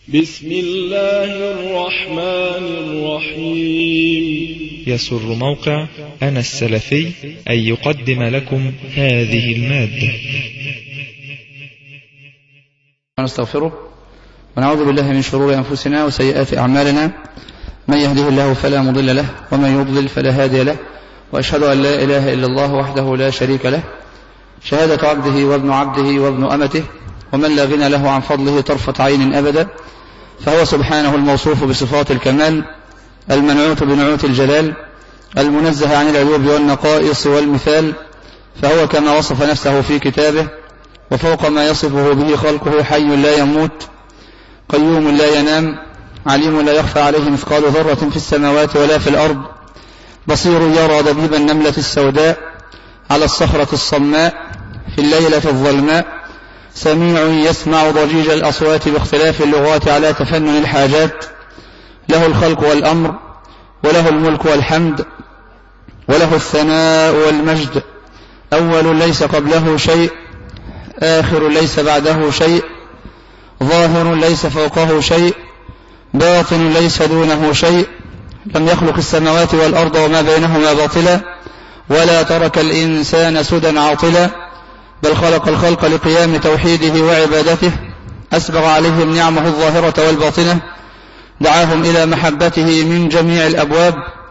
بسم الله الرحمن الرحيم. يسر موقع أنا السلفي أن يقدم لكم هذه المادة. نستغفره ونعوذ بالله من شرور أنفسنا وسيئات أعمالنا، من يهده الله فلا مضل له ومن يضلل فلا هادي له، وأشهد أن لا إله إلا الله وحده لا شريك له، شهادة عبده وابن عبده وابن أمته، ومن لا غنى له عن فضله طرفة عين أبدا، فهو سبحانه الموصوف بصفات الكمال، المنعوت بنعوت الجلال، المنزه عن العيوب والنقائص والمثال، فهو كما وصف نفسه في كتابه وفوق ما يصفه به خلقه حي لا يموت، قيوم لا ينام، عليم لا يخفى عليه مثقال ذرة في السماوات ولا في الأرض، بصير يرى دبيب النملة السوداء على الصخرة الصماء في الليلة الظلماء، سميع يسمع ضجيج الأصوات باختلاف اللغات على تفنن الحاجات، له الخلق والأمر، وله الملك والحمد، وله الثناء والمجد، أول ليس قبله شيء، آخر ليس بعده شيء، ظاهر ليس فوقه شيء، باطن ليس دونه شيء، لم يخلق السماوات والأرض وما بينهما باطلا، ولا ترك الإنسان سدى عاطلا، بل خلق الخلق لقيام توحيده وعبادته، أسبغ عليهم نعمه الظاهرة والباطنة، دعاهم إلى محبته من جميع الأبواب،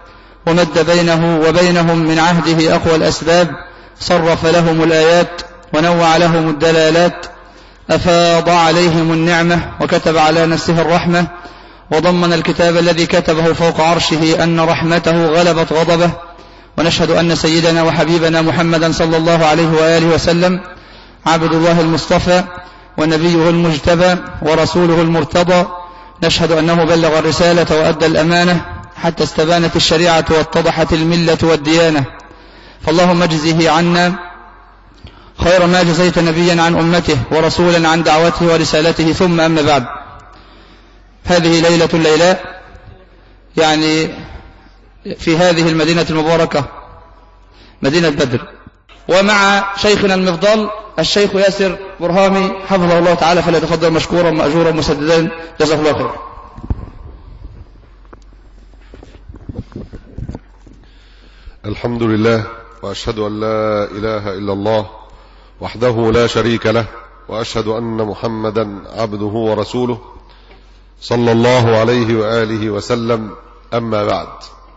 ومد بينه وبينهم من عهده أقوى الأسباب، صرف لهم الآيات ونوع لهم الدلالات، أفاض عليهم النعمة وكتب على نفسه الرحمة، وضمن الكتاب الذي كتبه فوق عرشه أن رحمته غلبت غضبه، ونشهد أن سيدنا وحبيبنا محمدا صلى الله عليه وآله وسلم عبد الله المصطفى ونبيه المجتبى ورسوله المرتضى، نشهد أنه بلغ الرسالة وأدى الأمانة حتى استبانت الشريعة واتضحت الملة والديانة، فاللهم اجزه عنا خير ما جزيت نبيا عن أمته ورسولا عن دعوته ورسالته، ثم أما بعد. هذه ليلة الليلاء، يعني في هذه المدينة المباركة مدينة بدر، ومع شيخنا المفضل الشيخ ياسر برهامي حفظه الله تعالى، فليتفضل مشكورا مأجورا مسددا، جزاه الله خيرا. الحمد لله، وأشهد أن لا إله إلا الله وحده لا شريك له، وأشهد أن محمدا عبده ورسوله صلى الله عليه وآله وسلم. أما بعد،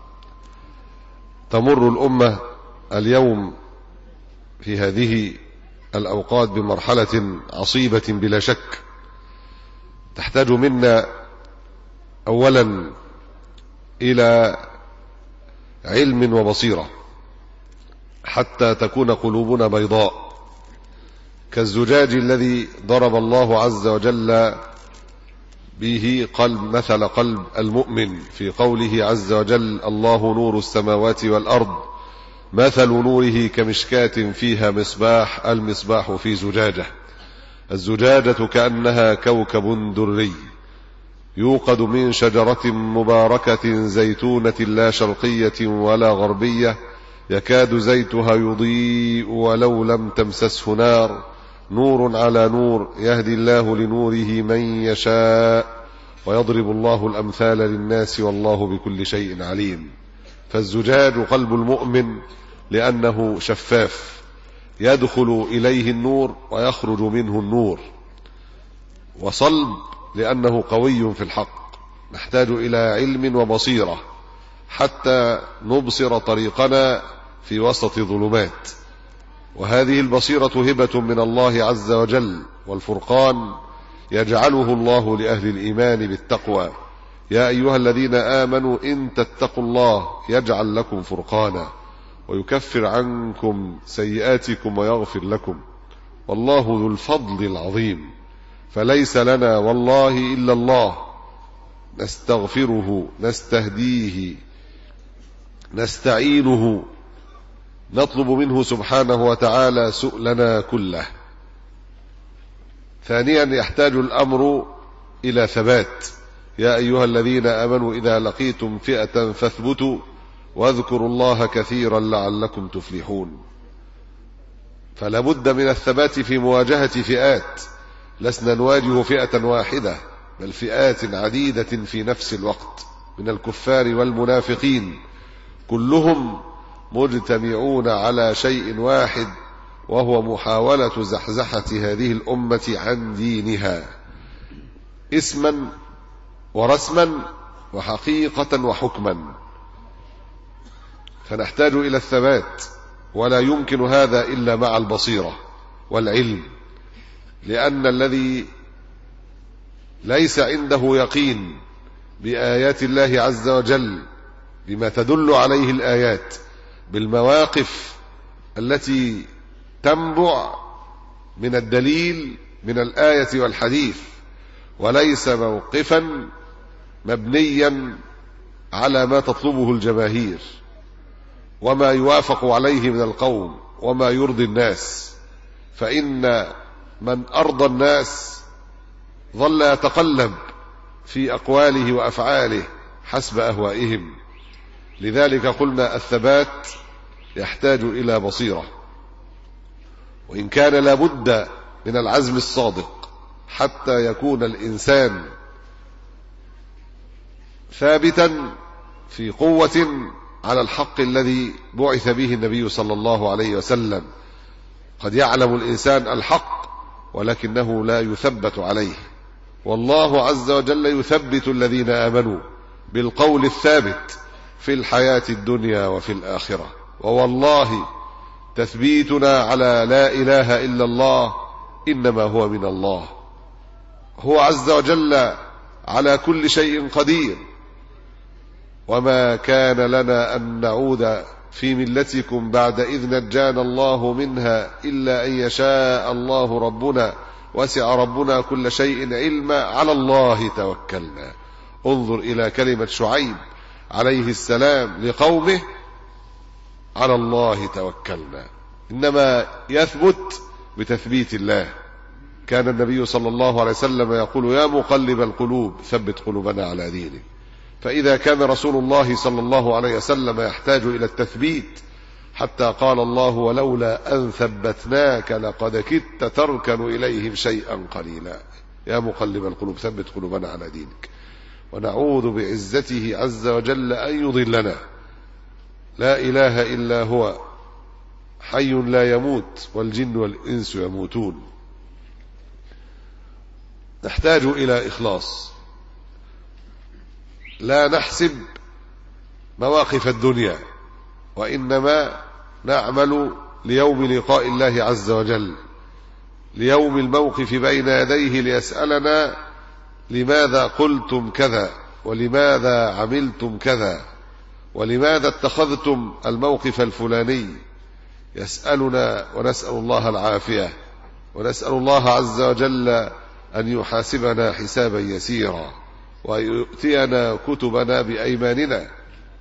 تمر الأمة اليوم في هذه الأوقات بمرحلة عصيبة بلا شك، تحتاج منا أولا إلى علم وبصيرة حتى تكون قلوبنا بيضاء كالزجاج الذي ضرب الله عز وجل به مثل قلب المؤمن في قوله عز وجل: الله نور السماوات والأرض مثل نوره كمشكاة فيها مصباح، المصباح في زجاجة، الزجاجة كأنها كوكب دري يوقد من شجرة مباركة زيتونة لا شرقية ولا غربية، يكاد زيتها يضيء ولو لم تمسسه نار، نور على نور، يهدي الله لنوره من يشاء، ويضرب الله الأمثال للناس والله بكل شيء عليم. فالزجاج قلب المؤمن لأنه شفاف، يدخل إليه النور ويخرج منه النور، وصلب لأنه قوي في الحق. نحتاج إلى علم وبصيرة حتى نبصر طريقنا في وسط ظلمات، وهذه البصيرة هبة من الله عز وجل، والفرقان يجعله الله لأهل الإيمان بالتقوى: يا أيها الذين آمنوا إن تتقوا الله يجعل لكم فرقانا ويكفر عنكم سيئاتكم ويغفر لكم، والله ذو الفضل العظيم. فليس لنا والله إلا الله، نستغفره نستهديه نستعينه، نطلب منه سبحانه وتعالى سؤلنا كله. ثانيا، يحتاج الأمر إلى ثبات: يا أيها الذين آمنوا إذا لقيتم فئة فاثبتوا واذكروا الله كثيرا لعلكم تفلحون. فلا بد من الثبات في مواجهة فئات، لسنا نواجه فئة واحدة، بل فئات عديدة في نفس الوقت من الكفار والمنافقين، كلهم مجتمعون على شيء واحد، وهو محاولة زحزحة هذه الأمة عن دينها اسما ورسما وحقيقة وحكما. فنحتاج إلى الثبات، ولا يمكن هذا إلا مع البصيرة والعلم، لأن الذي ليس عنده يقين بآيات الله عز وجل، بما تدل عليه الآيات، بالمواقف التي تنبع من الدليل من الآية والحديث، وليس موقفا مبنيا على ما تطلبه الجماهير وما يوافق عليه من القوم وما يرضي الناس، فإن من أرضى الناس ظل يتقلب في أقواله وأفعاله حسب أهوائهم. لذلك قلنا الثبات يحتاج إلى بصيرة، وإن كان لابد من العزم الصادق حتى يكون الإنسان ثابتا في قوة على الحق الذي بعث به النبي صلى الله عليه وسلم. قد يعلم الإنسان الحق ولكنه لا يثبت عليه، والله عز وجل يثبت الذين آمنوا بالقول الثابت في الحياة الدنيا وفي الآخرة. ووالله تثبيتنا على لا إله إلا الله إنما هو من الله، هو عز وجل على كل شيء قدير. وما كان لنا أن نعود في ملتكم بعد إذ نجانا الله منها إلا أن يشاء الله ربنا وسع ربنا كل شيء علما على الله توكلنا. انظر إلى كلمة شعيب عليه السلام لقومه على الله توكلنا، إنما يثبت بتثبيت الله. كان النبي صلى الله عليه وسلم يقول يا مقلب القلوب ثبت قلوبنا على دينك. فإذا كان رسول الله صلى الله عليه وسلم يحتاج إلى التثبيت حتى قال الله ولولا أن ثبتناك لقد كدت تركن إليهم شيئا قليلا، يا مقلب القلوب ثبت قلوبنا على دينك. ونعوذ بعزته عز وجل أن يضلنا، لا إله إلا هو حي لا يموت والجن والإنس يموتون. نحتاج إلى إخلاص، لا نحسب مواقف الدنيا، وإنما نعمل ليوم لقاء الله عز وجل، ليوم الموقف بين يديه ليسألنا لماذا قلتم كذا، ولماذا عملتم كذا، ولماذا اتخذتم الموقف الفلاني. يسألنا ونسأل الله العافية، ونسأل الله عز وجل أن يحاسبنا حسابا يسيرا ويؤتينا كتبنا بأيماننا.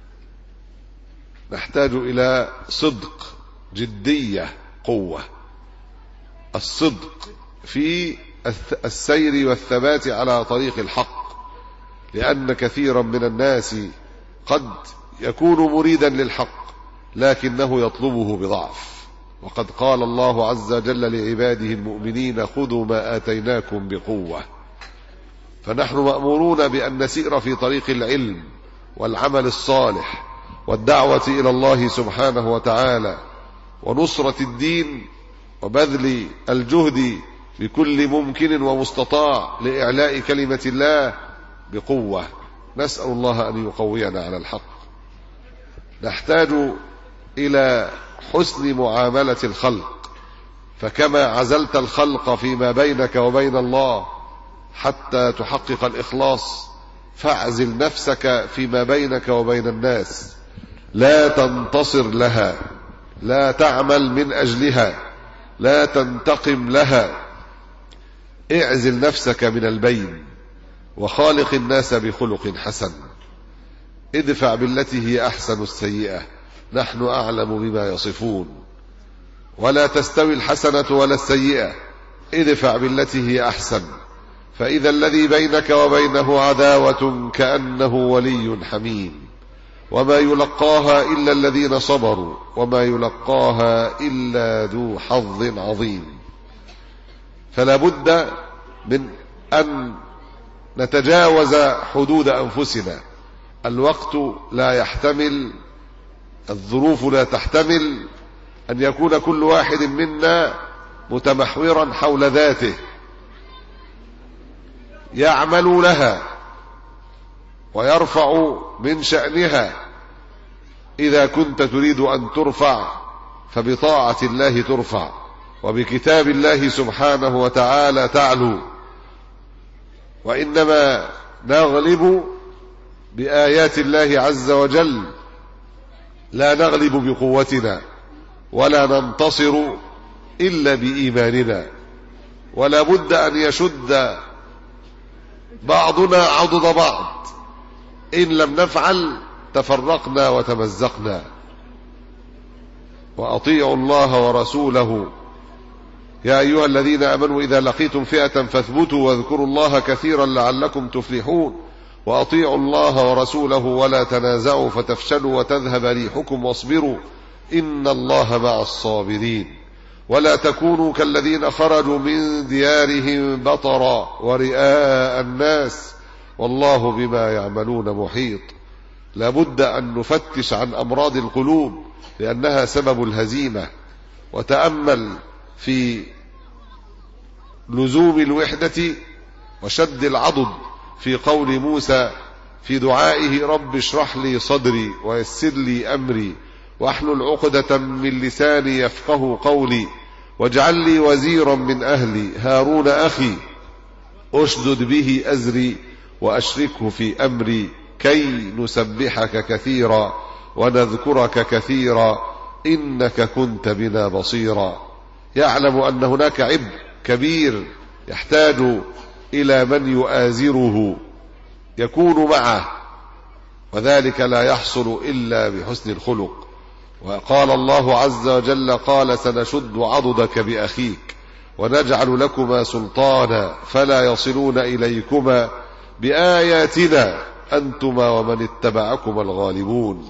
نحتاج إلى صدق، جدية، قوة. الصدق في السير والثبات على طريق الحق، لأن كثيرا من الناس قد يكون مريدا للحق لكنه يطلبه بضعف. وقد قال الله عز وجل لعباده المؤمنين خذوا ما آتيناكم بقوة. فنحن مأمورون بأن نسير في طريق العلم والعمل الصالح والدعوة إلى الله سبحانه وتعالى ونصرة الدين وبذل الجهد بكل ممكن ومستطاع لإعلاء كلمة الله بقوة. نسأل الله أن يقوينا على الحق. نحتاج إلى حسن معاملة الخلق، فكما عزلت الخلق فيما بينك وبين الله حتى تحقق الإخلاص، فاعزل نفسك فيما بينك وبين الناس، لا تنتصر لها، لا تعمل من أجلها، لا تنتقم لها. اعزل نفسك من البين، وخالق الناس بخلق حسن. ادفع بالتي هي أحسن السيئة، نحن أعلم بما يصفون. ولا تستوي الحسنة ولا السيئة، ادفع بالتي هي أحسن، فإذا الذي بينك وبينه عداوة كأنه ولي حميم. وما يلقاها إلا الذين صبروا وما يلقاها إلا ذو حظ عظيم. فلا بد من أن نتجاوز حدود أنفسنا. الوقت لا يحتمل، الظروف لا تحتمل أن يكون كل واحد منا متمحورا حول ذاته يعمل لها ويرفع من شأنها. إذا كنت تريد أن ترفع فبطاعة الله ترفع، وبكتاب الله سبحانه وتعالى تعلو. وإنما نغلب بآيات الله عز وجل، لا نغلب بقوتنا ولا ننتصر إلا بإيماننا. ولا بد أن يشد بعضنا عضد بعض، إن لم نفعل تفرقنا وتمزقنا. وأطيعوا الله ورسوله يا أيها الذين آمنوا إذا لقيتم فئة فاثبتوا واذكروا الله كثيرا لعلكم تفلحون. وأطيعوا الله ورسوله ولا تنازعوا فتفشلوا وتذهب ريحكم واصبروا إن الله مع الصابرين. ولا تكونوا كالذين خرجوا من ديارهم بطرا ورئاء الناس والله بما يعملون محيط. لا بد أن نفتش عن أمراض القلوب لأنها سبب الهزيمة. وتأمل في لزوم الوحدة وشد العضد في قول موسى في دعائه رب اشرح لي صدري ويسر لي أمري واحلل عقدة من لساني يفقه قولي واجعل لي وزيرا من أهلي هارون أخي أشدد به أزري وأشركه في أمري كي نسبحك كثيرا ونذكرك كثيرا إنك كنت بنا بصيرا. يعلم أن هناك عبء كبير يحتاج إلى من يؤازره يكون معه، وذلك لا يحصل إلا بحسن الخلق. وقال الله عز وجل قال سنشد عضدك بأخيك ونجعل لكما سلطانا فلا يصلون إليكما بآياتنا أنتما ومن اتبعكما الغالبون.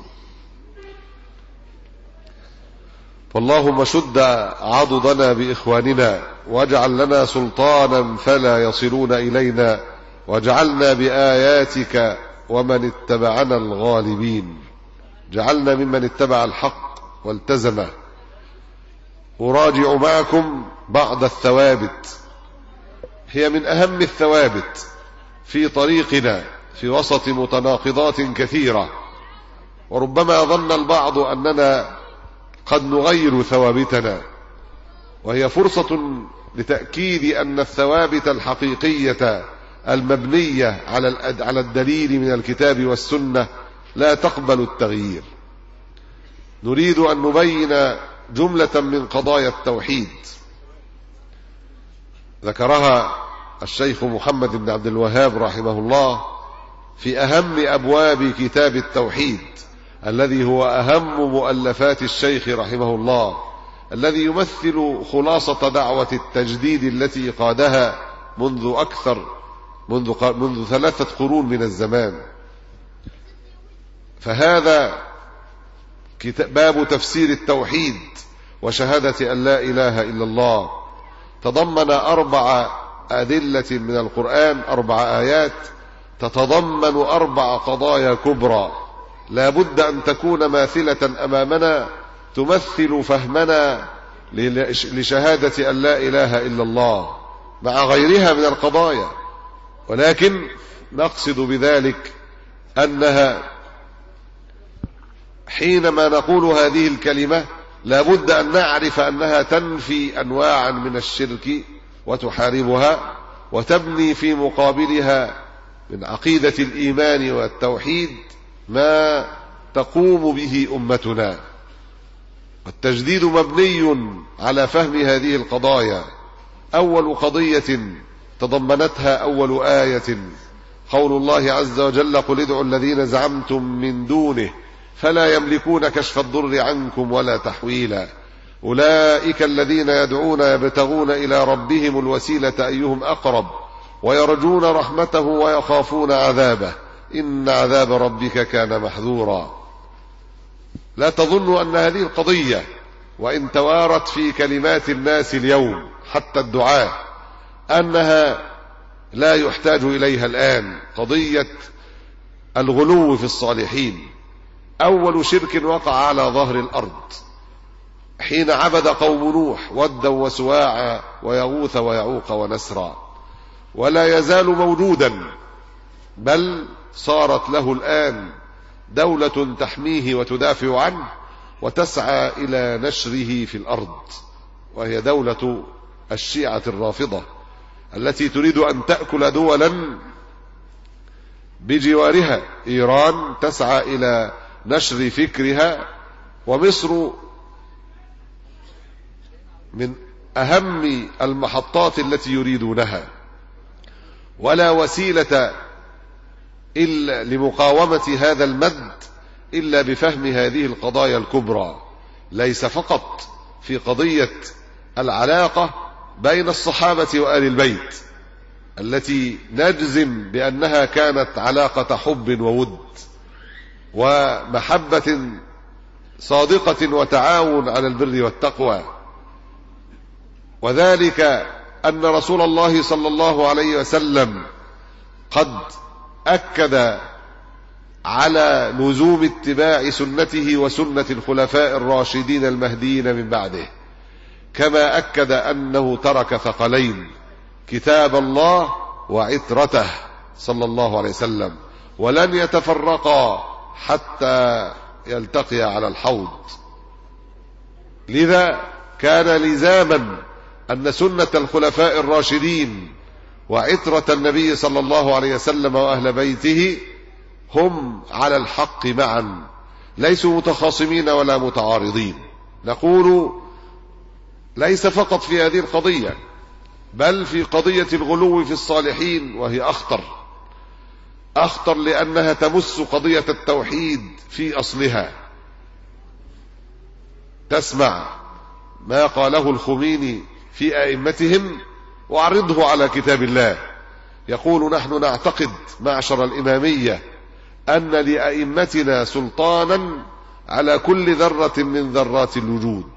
فاللهم شد عضدنا بإخواننا واجعل لنا سلطانا فلا يصلون إلينا واجعلنا بآياتك ومن اتبعنا الغالبين. جعلنا ممن اتبع الحق والتزمه. أراجع معكم بعض الثوابت هي من أهم الثوابت في طريقنا في وسط متناقضات كثيرة، وربما ظن البعض أننا قد نغير ثوابتنا، وهي فرصة لتأكيد أن الثوابت الحقيقية المبنية على الدليل من الكتاب والسنة لا تقبل التغيير. نريد أن نبين جملة من قضايا التوحيد ذكرها الشيخ محمد بن عبد الوهاب رحمه الله في أهم أبواب كتاب التوحيد الذي هو أهم مؤلفات الشيخ رحمه الله، الذي يمثل خلاصة دعوة التجديد التي قادها منذ 3 قرون من الزمان. فهذا باب تفسير التوحيد وشهادة أن لا إله إلا الله، تضمن 4 أدلة من القرآن، 4 آيات تتضمن 4 قضايا كبرى لا بد أن تكون ماثلة أمامنا تمثل فهمنا لشهادة أن لا إله إلا الله مع غيرها من القضايا. ولكن نقصد بذلك أنها حينما نقول هذه الكلمة لا بد أن نعرف أنها تنفي أنواعا من الشرك وتحاربها، وتبني في مقابلها من عقيدة الإيمان والتوحيد ما تقوم به أمتنا. والتجديد مبني على فهم هذه القضايا. أول قضية تضمنتها أول آية قول الله عز وجل قل ادعوا الذين زعمتم من دونه فلا يملكون كشف الضر عنكم ولا تحويلا أولئك الذين يدعون يبتغون إلى ربهم الوسيلة أيهم أقرب ويرجون رحمته ويخافون عذابه إن عذاب ربك كان محذورا. لا تظن أن هذه القضية وإن توارت في كلمات الناس اليوم حتى الدعاة أنها لا يحتاج إليها الآن، قضية الغلو في الصالحين. أول شرك وقع على ظهر الأرض حين عبد قوم نوح ودا وسواعا ويغوث ويعوق ونسرا، ولا يزال موجودا، بل صارت له الآن دولة تحميه وتدافع عنه وتسعى إلى نشره في الأرض، وهي دولة الشيعة الرافضة التي تريد أن تأكل دولا بجوارها. إيران تسعى إلى نشر فكرها، ومصر من أهم المحطات التي يريدونها، ولا وسيلة إلا لمقاومة هذا المد إلا بفهم هذه القضايا الكبرى، ليس فقط في قضية العلاقة بين الصحابة وآل البيت التي نجزم بأنها كانت علاقة حب وود ومحبة صادقة وتعاون على البر والتقوى، وذلك أن رسول الله صلى الله عليه وسلم قد أكد على لزوم اتباع سنته وسنة الخلفاء الراشدين المهديين من بعده، كما أكد أنه ترك ثقلين: كتاب الله وعترته صلى الله عليه وسلم، ولن يتفرقا حتى يلتقيا على الحوض. لذا كان لزاما أن سنة الخلفاء الراشدين وعترة النبي صلى الله عليه وسلم وأهل بيته هم على الحق معا، ليسوا متخاصمين ولا متعارضين. نقول ليس فقط في هذه القضية، بل في قضية الغلو في الصالحين، وهي أخطر لأنها تمس قضية التوحيد في أصلها. تسمع ما قاله الخميني في أئمتهم وعرضه على كتاب الله، يقول: نحن نعتقد معشر الإمامية أن لأئمتنا سلطانا على كل ذرة من ذرات الوجود.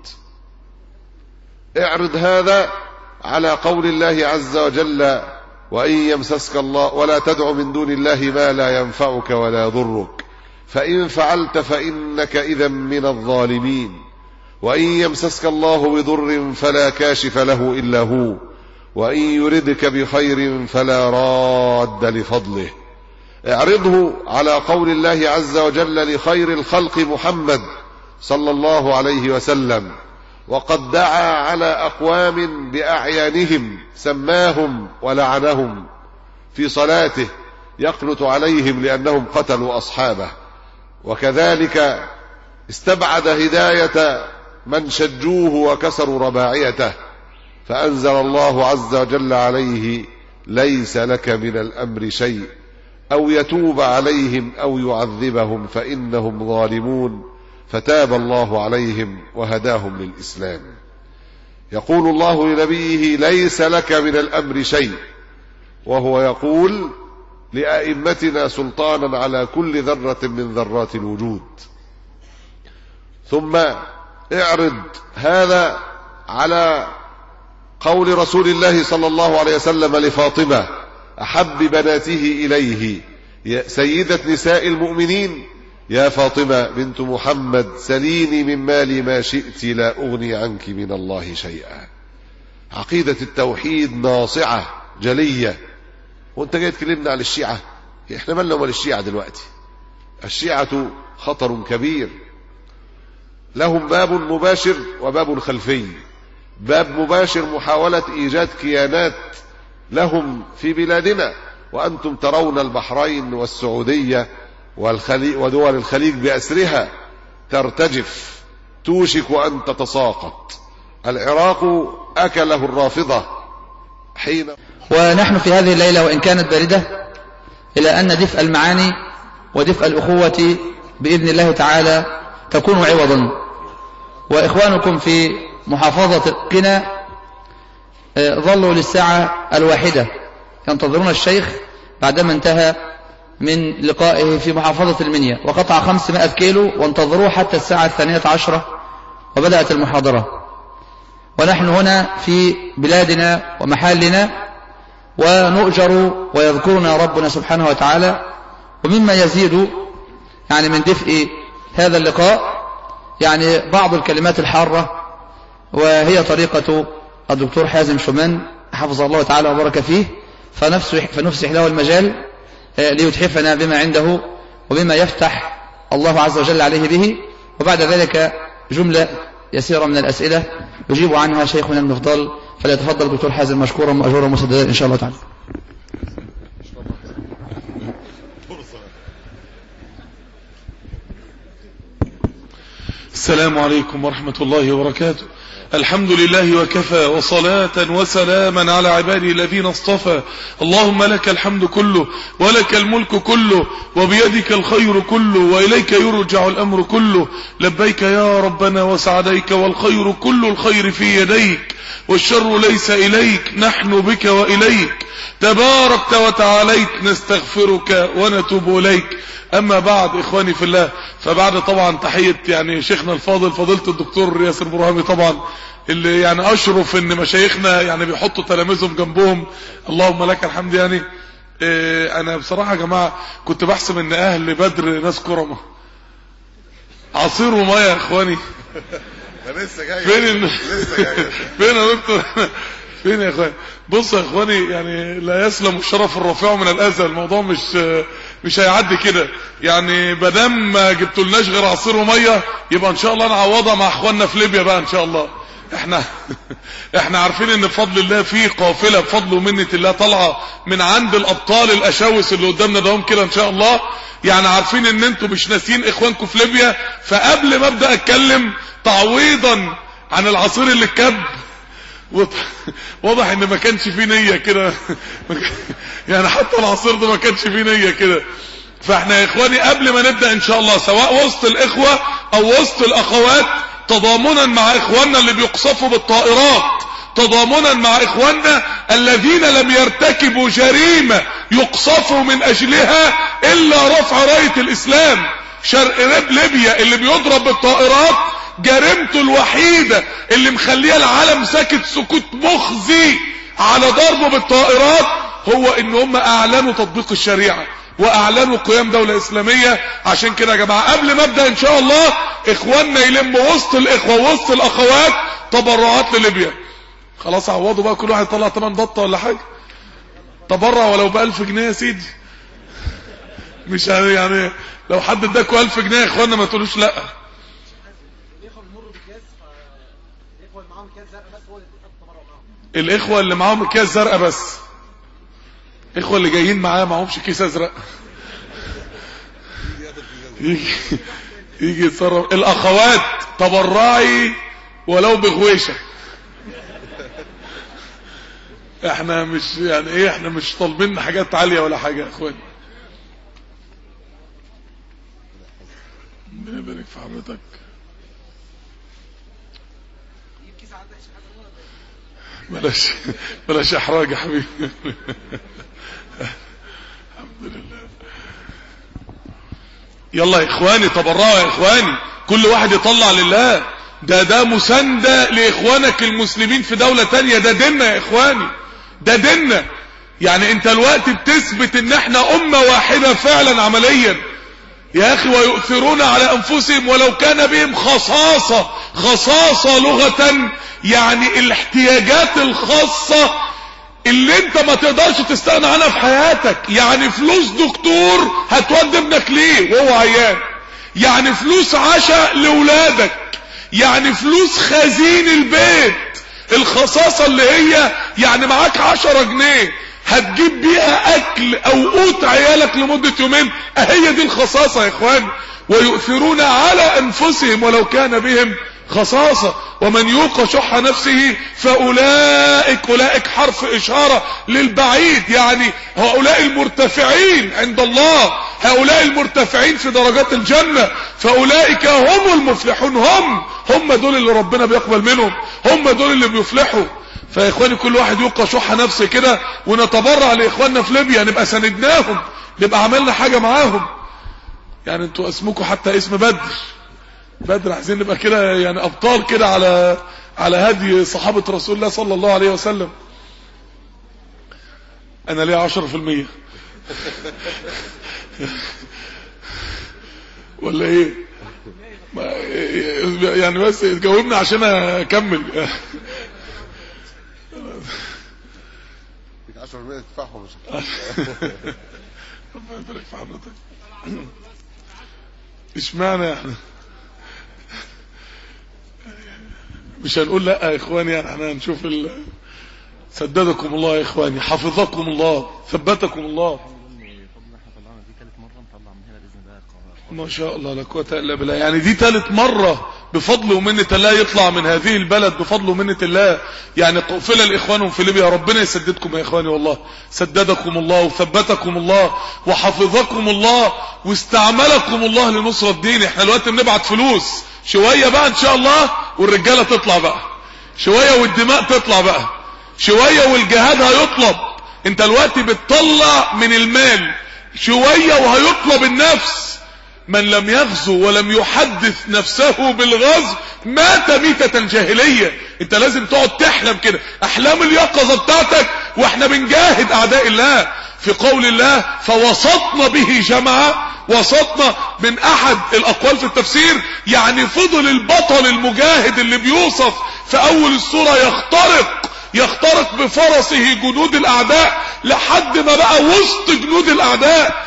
اعرض هذا على قول الله عز وجل: وإن يمسسك الله ولا تدع من دون الله ما لا ينفعك ولا يضرك فإن فعلت فإنك إذا من الظالمين، وإن يمسسك الله بضر فلا كاشف له إلا هو، وإن يردك بخير فلا راد لفضله. اعرضه على قول الله عز وجل لخير الخلق محمد صلى الله عليه وسلم: وقد دعا على أقوام بأعيانهم سماهم ولعنهم في صلاته يقنط عليهم لأنهم قتلوا أصحابه. وكذلك استبعد هداية من شجوه وكسروا رباعيته، فأنزل الله عز وجل عليه: ليس لك من الأمر شيء أو يتوب عليهم أو يعذبهم فإنهم ظالمون، فتاب الله عليهم وهداهم للإسلام. يقول الله لنبيه: ليس لك من الأمر شيء، وهو يقول لأئمتنا سلطانا على كل ذرة من ذرات الوجود. ثم اعرض هذا على قول رسول الله صلى الله عليه وسلم لفاطمة أحب بناته إليه سيدة نساء المؤمنين: يا فاطمة بنت محمد سليني من مالي ما شئت لا أغني عنك من الله شيئا. عقيدة التوحيد ناصعة جلية. وانت جاي تكلمنا عن الشيعة؟ احنا مالنا ومال الشيعة دلوقتي؟ الشيعة خطر كبير، لهم باب مباشر وباب خلفي. باب مباشر محاولة إيجاد كيانات لهم في بلادنا، وأنتم ترون البحرين والسعودية ودول الخليج بأسرها ترتجف، توشك أن تتساقط. العراق أكله الرافضة حين. ونحن في هذه الليلة وإن كانت باردة إلى أن دفء المعاني ودفء الأخوة بإذن الله تعالى تكون عوضا. وإخوانكم في محافظة قنا ظلوا للساعة 1 ينتظرون الشيخ بعدما انتهى من لقائه في محافظة المنيا، وقطع 500 كيلو وانتظروه حتى الساعة 12 وبدأت المحاضرة. ونحن هنا في بلادنا ومحلنا، ونؤجر ويذكرنا ربنا سبحانه وتعالى. ومما يزيد يعني من دفء هذا اللقاء يعني بعض الكلمات الحارة، وهي طريقة الدكتور حازم شومان حفظه الله تعالى وبارك فيه، فنفسح له المجال ليتحفنا بما عنده وبما يفتح الله عز وجل عليه به. وبعد ذلك جملة يسيرة من الأسئلة يجيب عنها شيخنا المفضل، فليتفضل الدكتور حازم مشكورا مأجورا مسددا إن شاء الله تعالى. السلام عليكم ورحمة الله وبركاته. الحمد لله وكفى، وصلاة وسلاما على عباده الذين اصطفى. اللهم لك الحمد كله، ولك الملك كله، وبيدك الخير كله، وإليك يرجع الأمر كله. لبيك يا ربنا وسعديك، والخير كل الخير في يديك، والشر ليس إليك، نحن بك وإليك. تباركت وتعاليت، نستغفرك ونتوب إليك. أما بعد، إخواني في الله، فبعد طبعا تحية يعني شيخنا الفاضل فضيلة الدكتور ياسر برهامي طبعا، اللي يعني أشرف إن مشايخنا يعني بيحطوا تلاميذهم جنبهم. اللهم لك الحمد. يعني أنا بصراحة يا جماعة كنت بحسب إن أهل بدر ناس كرمة، عصير ومية يا إخواني. فين فين يا دكتور؟ فين يا إخواني؟ بص يا إخواني، يعني لا يسلم الشرف الرفيع من الأذى. الموضوع مش هيعدي كده. يعني بدام ما جبتولناش غير عصير وميه، يبقى ان شاء الله نعوضها مع اخواننا في ليبيا بقى ان شاء الله. احنا عارفين ان بفضل الله في قافله بفضل ومنه الله طالعه من عند الابطال الاشاوس اللي قدامنا دهم كده ان شاء الله. يعني عارفين ان انتم مش ناسيين اخوانكم في ليبيا. فقبل ما ابدا اتكلم تعويضا عن العصير اللي اتكب، واضح ان ما كانش فيه نيه كده. يعني حتى العصير ده ما كانش فيه نيه كده. فاحنا يا اخواني قبل ما نبدا ان شاء الله، سواء وسط الاخوه او وسط الاخوات، تضامنا مع اخواننا اللي بيقصفوا بالطائرات، تضامنا مع اخواننا الذين لم يرتكبوا جريمه يقصفوا من اجلها الا رفع رايه الاسلام. شرق ليبيا اللي بيضرب بالطائرات جريمته الوحيدة اللي مخليه العالم ساكت سكوت مخزي على ضربه بالطائرات هو ان هم اعلنوا تطبيق الشريعة واعلنوا قيام دولة اسلامية. عشان كده يا جماعة قبل ما ابدأ ان شاء الله، اخواننا يلموا وسط الاخوة ووسط الاخوات تبرعات لليبيا. خلاص عوضوا بقى، كل واحد يطلع 8 بطة ولا حاجة، تبرع ولو ب1000 جنيه يا سيدي. مش يعني لو حد اداكوا 1000 جنيه يا اخواننا ما تقولوش لا. الاخوة اللي معاهم اكياس زرقاء بس، الاخوة اللي جايين معاه معهمش كيس ازرق. يجي يتصرف. الاخوات تبرعي ولو بغويشة. احنا مش يعني ايه، احنا مش طالبين حاجات عالية ولا حاجة يا اخواني. ربنا يبارك في حضرتك. بلاش احراج يا حبيبي. الحمد لله. يلا يا اخواني تبرعوا يا اخواني، كل واحد يطلع لله. ده مساندة لاخوانك المسلمين في دولة تانية. ده ديننا يا اخواني، ده ديننا. يعني انت الوقت بتثبت ان احنا امة واحدة فعلا عمليا يا اخي. ويؤثرون على انفسهم ولو كان بهم خصاصة لغة، يعني الاحتياجات الخاصة اللي انت ما تقدرش تستغنى عنها في حياتك. يعني فلوس دكتور هتودي ابنك ليه وهو عيان، يعني فلوس عشاء لولادك، يعني فلوس خزين البيت. الخصاصة اللي هي يعني معاك 10 جنيه هتجيب بيها اكل او قوت عيالك لمدة يومين. هي دي الخصاصة يا اخوان. ويؤثرون على انفسهم ولو كان بهم خصاصة، ومن يوق شح نفسه فأولئك حرف إشارة للبعيد. يعني هؤلاء المرتفعين عند الله، هؤلاء المرتفعين في درجات الجنة، فأولئك هم المفلحون. هم دول اللي ربنا بيقبل منهم، هم دول اللي بيفلحوا. فيا اخواني كل واحد يوقع شح نفسه كده، ونتبرع لاخواننا في ليبيا، نبقى سندناهم، نبقى عملنا حاجة معاهم. يعني انتوا اسمكم حتى اسم بدر، عايزين نبقى كده يعني ابطال كده على هدي صحابة رسول الله صلى الله عليه وسلم. انا ليه 10% ولا ايه؟ يعني بس جاوبني عشان اكمل. 10% تدفعهم مش ربنا يبارك في حضرتك. اشمعنى يعني؟ مش هنقول لا يا اخواني، يعني احنا هنشوف سددكم الله يا اخواني، حفظكم الله، ثبتكم الله. ما شاء الله لا قوه الا بالله. يعني دي ثالث مره بفضل ومنه الله يطلع من هذه البلد بفضل ومنه الله. يعني قفل الاخوان في ليبيا، ربنا يسددكم يا اخواني، والله سددكم الله وثبتكم الله وحفظكم الله واستعملكم الله لنصرة الدين. احنا دلوقتي بنبعت فلوس شويه بقى ان شاء الله، والرجاله تطلع بقى شويه، والدماء تطلع بقى شويه، والجهاد هيطلب. انت دلوقتي بتطلع من المال شويه وهيطلب النفس. من لم يغزو ولم يحدث نفسه بالغزو مات ميتة جاهلية. انت لازم تقعد تحلم كده احلام اليقظة بتاعتك واحنا بنجاهد اعداء الله. في قول الله فوسطنا به جمعا، وسطنا من احد الاقوال في التفسير يعني فضل البطل المجاهد اللي بيوصف في اول السورة يخترق بفرسه جنود الاعداء لحد ما بقى وسط جنود الاعداء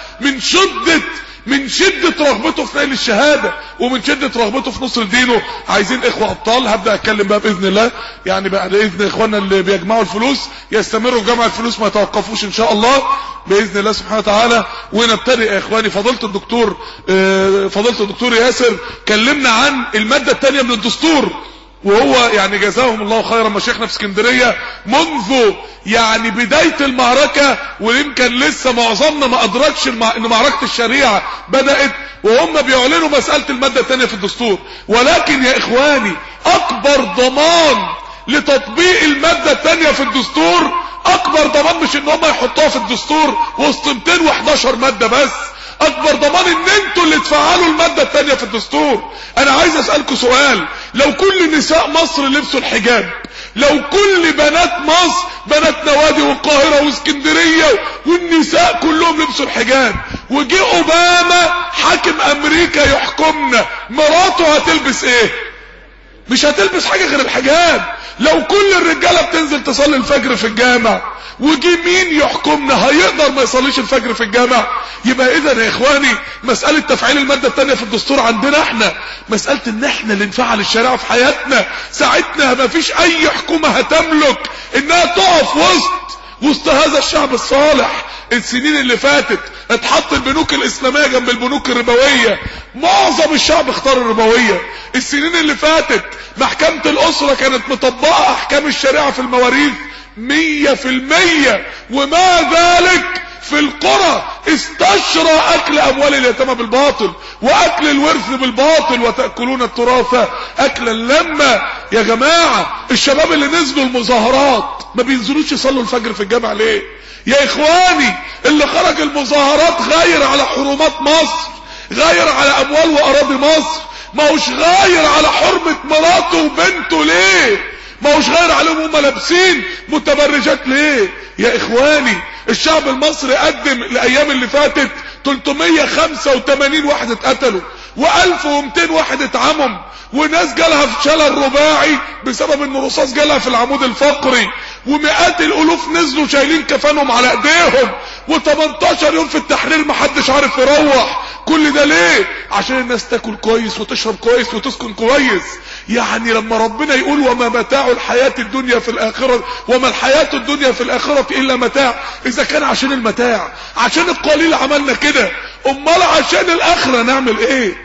من شدة رغبته في نيل الشهادة ومن شدة رغبته في نصر دينه. عايزين اخوة ابطال. هبدأ اتكلم بقى باذن الله، يعني بعد اذن اخواننا اللي بيجمعوا الفلوس يستمروا في جمع الفلوس، ما يتوقفوش ان شاء الله باذن الله سبحانه وتعالى. ونبتدئ يا اخواني. فضيلة الدكتور ياسر كلمنا عن المادة الثانية من الدستور، وهو يعني جزاهم الله خيرا مشايخنا في اسكندرية منذ يعني بداية المعركة، ويمكن لسه معظمنا ما ادركش ان معركة الشريعة بدأت وهم بيعلنوا مسألة المادة الثانية في الدستور. ولكن يا اخواني اكبر ضمان لتطبيق المادة الثانية في الدستور، اكبر ضمان مش ان هم يحطوها في الدستور وسط 211 مادة بس، اكبر ضمان ان انتوا اللي تفعلوا المادة الثانية في الدستور. انا عايز اسألكم سؤال، لو كل نساء مصر لبسوا الحجاب، لو كل بنات مصر، بنات نوادي والقاهرة واسكندرية والنساء كلهم لبسوا الحجاب، وجي اوباما حاكم امريكا يحكمنا، مراته هتلبس ايه؟ مش هتلبس حاجة غير الحجاب. لو كل الرجالة بتنزل تصلي الفجر في الجامع وجي مين يحكمنا هيقدر ما يصليش الفجر في الجامع؟ يبقى اذا يا اخواني مسألة تفعيل المادة الثانية في الدستور عندنا احنا مسألة ان احنا اللي نفعل الشريعة في حياتنا. ساعتنا ما فيش اي حكومة هتملك انها تقف وسط هذا الشعب الصالح. السنين اللي فاتت اتحط البنوك الاسلامية جنب البنوك الربوية، معظم الشعب اختار الربوية. السنين اللي فاتت محكمة الاسرة كانت مطبقة احكام الشريعة في المواريث 100%، ومع ذلك في القرى استشرى اكل اموال اليتامى بالباطل واكل الورث بالباطل، وتأكلون التراث اكلا لما. يا جماعة الشباب اللي نزلوا المظاهرات ما بينزلوش يصلوا الفجر في الجامع ليه؟ يا اخواني اللي خرج المظاهرات غير على حرمات مصر، غير على اموال واراضي مصر، ما هوش غير على حرمة مراته وبنته ليه؟ ما هوش غير عليهم هم لابسين متبرجات ليه؟ يا اخواني الشعب المصري قدم الايام اللي فاتت 385 واحد اتقتلوا و1200 واحد اتعمم، وناس جالها في شلل رباعي بسبب ان الرصاص جالها في العمود الفقري، ومئات الالوف نزلوا شايلين كفانهم على ايديهم، و18 يوم في التحرير محدش عارف يروح. كل ده ليه؟ عشان الناس تاكل كويس وتشرب كويس وتسكن كويس. يعني لما ربنا يقول وما متاع الحياة الدنيا في الآخرة، وما الحياة الدنيا في الآخرة إلا متاع، إذا كان عشان المتاع عشان القليل عملنا كده، أمال عشان الآخرة نعمل إيه؟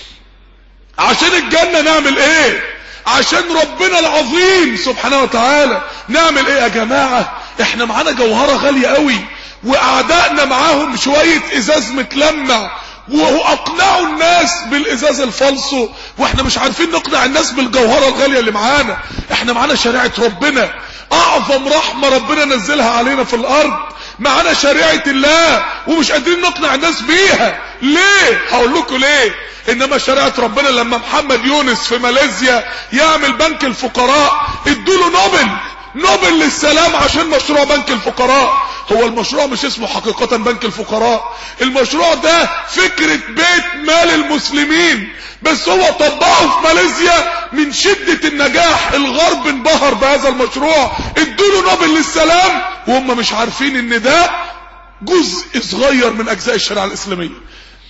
عشان الجنة نعمل إيه؟ عشان ربنا العظيم سبحانه وتعالى نعمل إيه يا جماعة؟ إحنا معانا جوهرة غالية قوي، وأعدائنا معاهم شوية إزاز متلمع، واقنعوا الناس بالازاز الفالصو، واحنا مش عارفين نقنع الناس بالجوهرة الغالية اللي معانا. احنا معانا شريعة ربنا، اعظم رحمة ربنا نزلها علينا في الارض، معانا شريعة الله ومش قادرين نقنع الناس بيها. ليه؟ هقول لكم ليه. انما شريعة ربنا لما محمد يونس في ماليزيا يعمل بنك الفقراء ادوله نوبل، نوبل للسلام عشان مشروع بنك الفقراء. هو المشروع مش اسمه حقيقة بنك الفقراء، المشروع ده فكرة بيت مال المسلمين، بس هو طبقه في ماليزيا. من شدة النجاح الغرب انبهر بهذا المشروع، ادوله نوبل للسلام وهم مش عارفين ان ده جزء صغير من اجزاء الشريعة الاسلامية.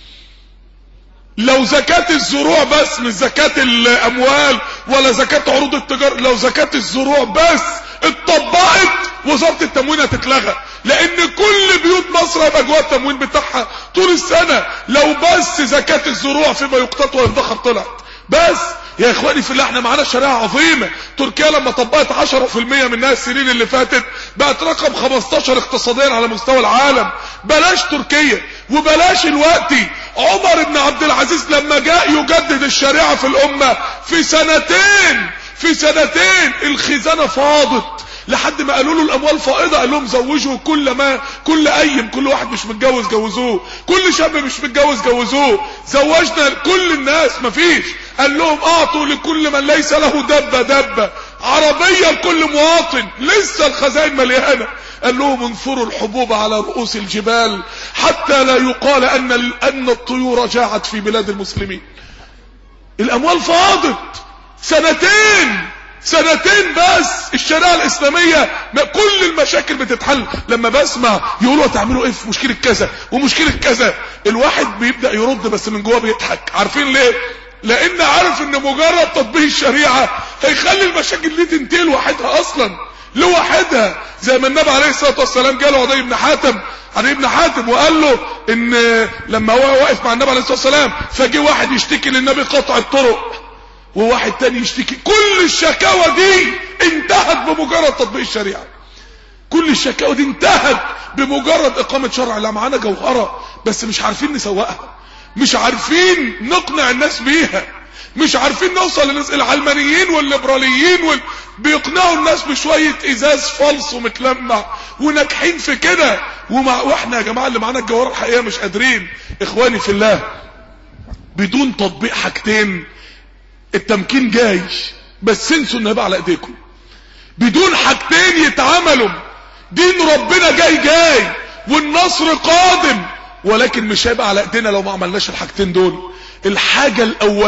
لو زكاة الزروع بس، مش زكاة الاموال ولا زكاة عروض التجارة، لو زكاة الزروع بس اتطبقت وزارة التموين هتتلغى، لان كل بيوت مصر هيبقى جوه التموين بتاعها طول السنة. لو بس زكاة الزروع فيما يقتات ويدخر طلعت بس. يا اخواني في الله، احنا معانا شريعة عظيمة. تركيا لما طبقت 10% منها السنين اللي فاتت بقت رقم 15 اقتصاديا على مستوى العالم. بلاش تركيا وبلاش الوقتي. عمر بن عبد العزيز لما جاء يجدد الشريعة في الامة في سنتين الخزانة فاضت، لحد ما قالوا له الاموال فائضة. قال لهم زوجوا كل واحد مش متجوز جوزوه، كل شاب مش متجوز جوزوه، زوجنا كل الناس مفيش. قال لهم اعطوا لكل من ليس له دبة عربية لكل مواطن، لسه الخزائن مليانة. قال لهم انثروا الحبوب على رؤوس الجبال حتى لا يقال ان الطيور جاعت في بلاد المسلمين. الاموال فاضت سنتين بس. الشريعة الاسلامية كل المشاكل بتتحل. لما بسمع يقولوا هتعملوا ايه في مشكلة كذا ومشكلة كذا، الواحد بيبدأ يرد بس من جواه بيضحك. عارفين ليه؟ لان عارف ان مجرد تطبيق الشريعة هيخلي المشاكل دي تنتهي لوحدها اصلا لوحدها. زي ما النبي عليه الصلاة والسلام جاله عدي بن حاتم وقال له ان لما هو واقف مع النبي عليه الصلاة والسلام فجي واحد يشتكي للنبي قطع الطرق وواحد تاني يشتكي. كل الشكاوى دي انتهت بمجرد تطبيق الشريعة. كل الشكاوى دي انتهت بمجرد اقامة شرع. لا، معانا جوهرة بس مش عارفين نسوقها، مش عارفين نقنع الناس بيها، مش عارفين نوصل للناس. العلمانيين والليبراليين بيقنعوا الناس بشوية ازاز فلس ومتلمع وناجحين في كده، واحنا يا جماعة اللي معانا الجوهرة الحقيقية مش قادرين. اخواني في الله، بدون تطبيق حاجتين التمكين جاي، بس انسوا انه يبقى على ايديكم. بدون حاجتين يتعملوا، دين ربنا جاي والنصر قادم، ولكن مش هيبقى على ايدينا لو ما عملناش الحاجتين دول. الحاجة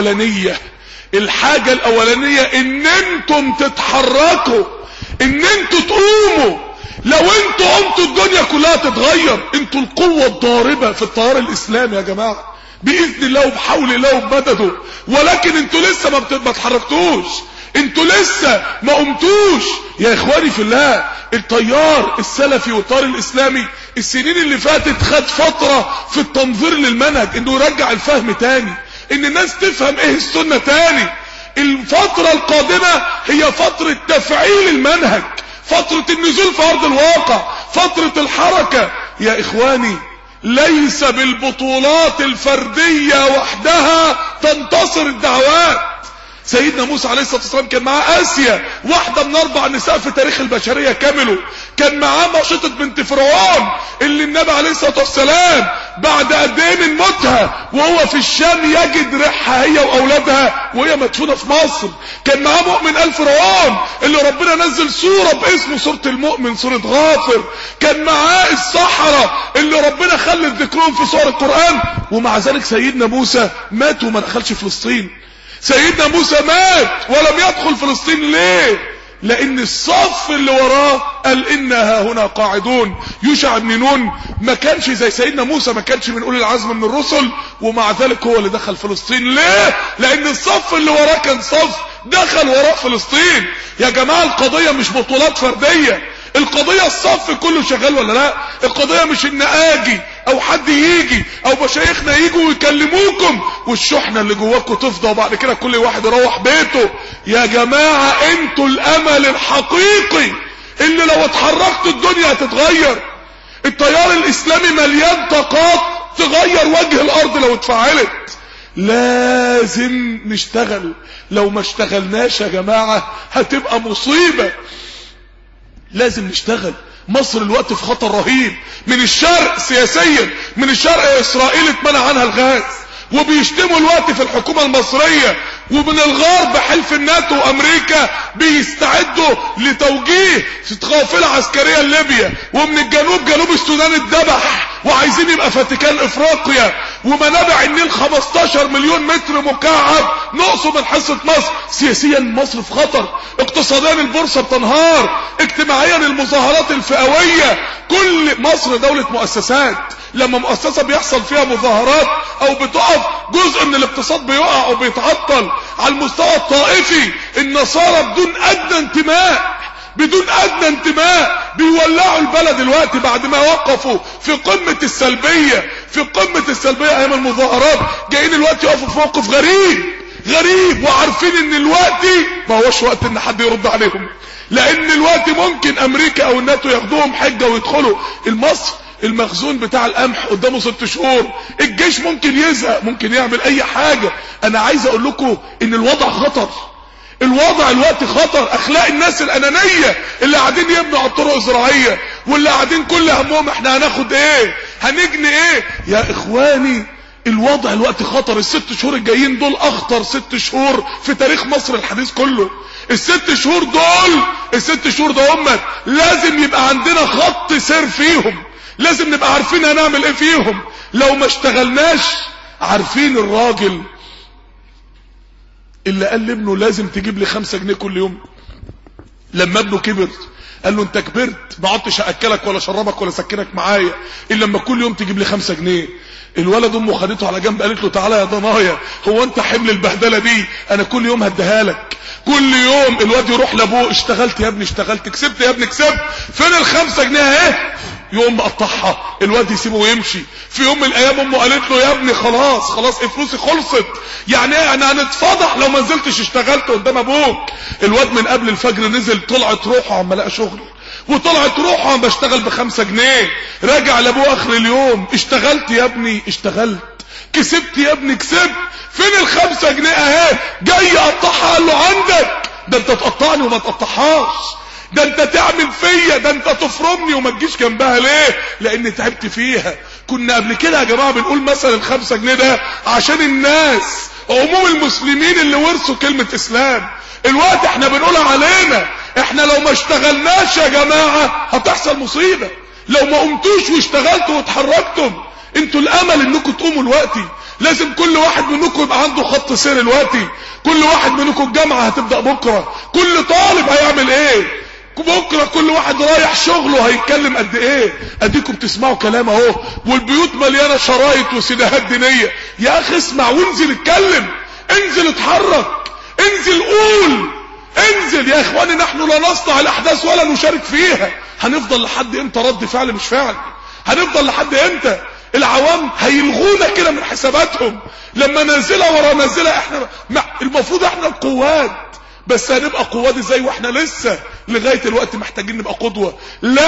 الاولانية ان انتم تتحركوا، ان انتم تقوموا. لو انتم قمتوا الدنيا كلها تتغير. انتوا القوة الضاربة في التيار الاسلامي يا جماعة باذن الله وبحول الله وبمدده، ولكن انتوا لسه ما اتحركتوش، انتوا لسه ما قمتوش. يا اخواني في الله، التيار السلفي والتيار الاسلامي السنين اللي فاتت خد فترة في التنظير للمنهج، انه يرجع الفهم تاني، ان الناس تفهم ايه السنة تاني. الفترة القادمة هي فترة تفعيل المنهج، فترة النزول في ارض الواقع، فترة الحركة. يا اخواني، ليس بالبطولات الفردية وحدها تنتصر الدعوات. سيدنا موسى عليه الصلاة والسلام كان معاه آسيا، واحدة من 4 نساء في تاريخ البشرية كاملوا. كان معاه ماشطة بنت فرعون اللي النبي عليه الصلاة والسلام بعد قد ايه من موتها وهو في الشام يجد ريحها هي واولادها وهي مدفونة في مصر. كان معاه مؤمن آل فرعون اللي ربنا نزل سورة باسمه سورة المؤمن، سورة غافر. كان معاه السحرة اللي ربنا خلت ذكرهم في سور القرآن. ومع ذلك سيدنا موسى مات وما دخلش فلسطين. سيدنا موسى مات ولم يدخل فلسطين. ليه؟ لان الصف اللي وراه قال إنها هنا قاعدون. يوشع بن نون ما كانش زي سيدنا موسى، ما كانش من اولي العزم من الرسل، ومع ذلك هو اللي دخل فلسطين. ليه؟ لان الصف اللي وراه كان صف دخل وراء فلسطين. يا جماعة، القضية مش بطولات فردية، القضية الصف كله شغال ولا لا. القضية مش ان اجي او حد يجي او مشايخنا يجوا ويكلموكم والشحنة اللي جواكم تفضى وبعد كده كل واحد يروح بيته. يا جماعة، انتوا الامل الحقيقي اللي لو اتحركتوا الدنيا هتتغير. التيار الاسلامي مليان طاقات تغير وجه الارض لو اتفعلت. لازم نشتغل، لو ما اشتغلناش يا جماعة هتبقى مصيبة. لازم نشتغل. مصر الوقت في خطر رهيب من الشرق سياسيا، من الشرق اسرائيل اتمنع عنها الغاز وبيشتموا الوقت في الحكومة المصرية ومن الغرب حلف الناتو وامريكا بيستعدوا لتوجيه قافلة عسكرية لليبيا، ومن الجنوب جنوب السودان اتذبح وعايزين يبقى فاتيكان افريقيا، ومنابع النيل 15 مليون متر مكعب نقصوا من حصة مصر. سياسيا مصر في خطر، اقتصاديا البورصة بتنهار، اجتماعيا المظاهرات الفئوية. كل مصر دولة مؤسسات، لما مؤسسة بيحصل فيها مظاهرات او بتقف جزء من الاقتصاد بيقع او بيتعطل. على المستوى الطائفي النصارى بدون ادنى انتماء بيولعوا البلد دلوقتي بعد ما وقفوا في قمة السلبية ايام المظاهرات، جايين الوقت يقفوا في موقف غريب وعارفين ان الوقت ما هوش وقت ان حد يرد عليهم، لان الوقت ممكن امريكا او الناتو ياخدوهم حجة ويدخلوا المصر. المخزون بتاع القمح قدامه 6 شهور، الجيش ممكن يزهق، ممكن يعمل اي حاجة. انا عايز اقول لكم ان الوضع خطر، الوقت خطر. اخلاق الناس الانانية اللي قاعدين يبنوا على الطرق الزراعية، واللي قاعدين كل همهم احنا هناخد ايه، هنجني ايه. يا اخواني الوقت خطر. ال6 شهور الجايين دول اخطر 6 شهور في تاريخ مصر الحديث كله. ال6 شهور ده هم لازم يبقى عندنا خط سير فيهم، لازم نبقى عارفين هنعمل ايه فيهم. لو ما اشتغلناش، عارفين الراجل اللي قال لابنه لازم تجيب لي 5 جنيه كل يوم؟ لما ابنه كبر قال له انت كبرت، ما عدتش هاكلك ولا شربك ولا سكنك معايا الا لما كل يوم تجيب لي 5 جنيه. الولد امه خدته على جنب قالت له تعالى يا ضنايا، هو انت حمل البهدله دي؟ انا كل يوم هديها لك. كل يوم الواد يروح لابوه، اشتغلت يا ابني اشتغلت، كسبت يا ابني كسبت، فين ال5 جنيه اهي؟ يقوم مقطعها، الواد يسيبه ويمشي. في يوم من الايام امه قالت له يا ابني خلاص فلوسي خلصت، يعني ايه انا هنتفضح لو ما نزلتش اشتغلت قدام ابوك. الواد من قبل الفجر نزل، طلعت روحه عم لقى شغل، وطلعت روحه عم بشتغل ب5 جنيه. راجع لابوه اخر اليوم، اشتغلت يا ابني اشتغلت، كسبت يا ابني كسبت، فين ال5 جنيه اهي؟ جاي يقطعها. قال له عندك، ده انت تقطعني وما تقطعهاش، ده انت تعمل فيا، ده انت تفرمني وما تجيش جنبها ليه؟ لان تعبت فيها. كنا قبل كده يا جماعه بنقول مثلا ال5 جنيه ده عشان الناس عموم المسلمين اللي ورثوا كلمه اسلام. الوقت احنا بنقولها علينا، احنا لو ما اشتغلناش يا جماعه هتحصل مصيبه. لو ما قمتوش واشتغلتوا واتحركتم، انتوا الامل انكم تقوموا الوقتي. لازم كل واحد منكم يبقى عنده خط سير الوقتي. كل واحد منكم الجامعه هتبدا بكره، كل طالب هيعمل ايه بكره، كل واحد رايح شغله هيتكلم قد ايه. اديكم بتسمعوا كلام اهو، والبيوت مليانه شرايط وسيديهات دينيه. يا اخي اسمع وانزل اتكلم، انزل اتحرك، انزل قول، انزل يا اخواني. نحن لا نصنع الاحداث ولا نشارك فيها. هنفضل لحد امتى رد فعل مش فعل؟ هنفضل لحد امتى؟ العوام هيلغونا كده من حساباتهم لما ننزلها ورا ننزلها. احنا المفروض احنا القوات، بس هنبقى قوات ازاي واحنا لسه لغايه الوقت محتاجين نبقى قدوه.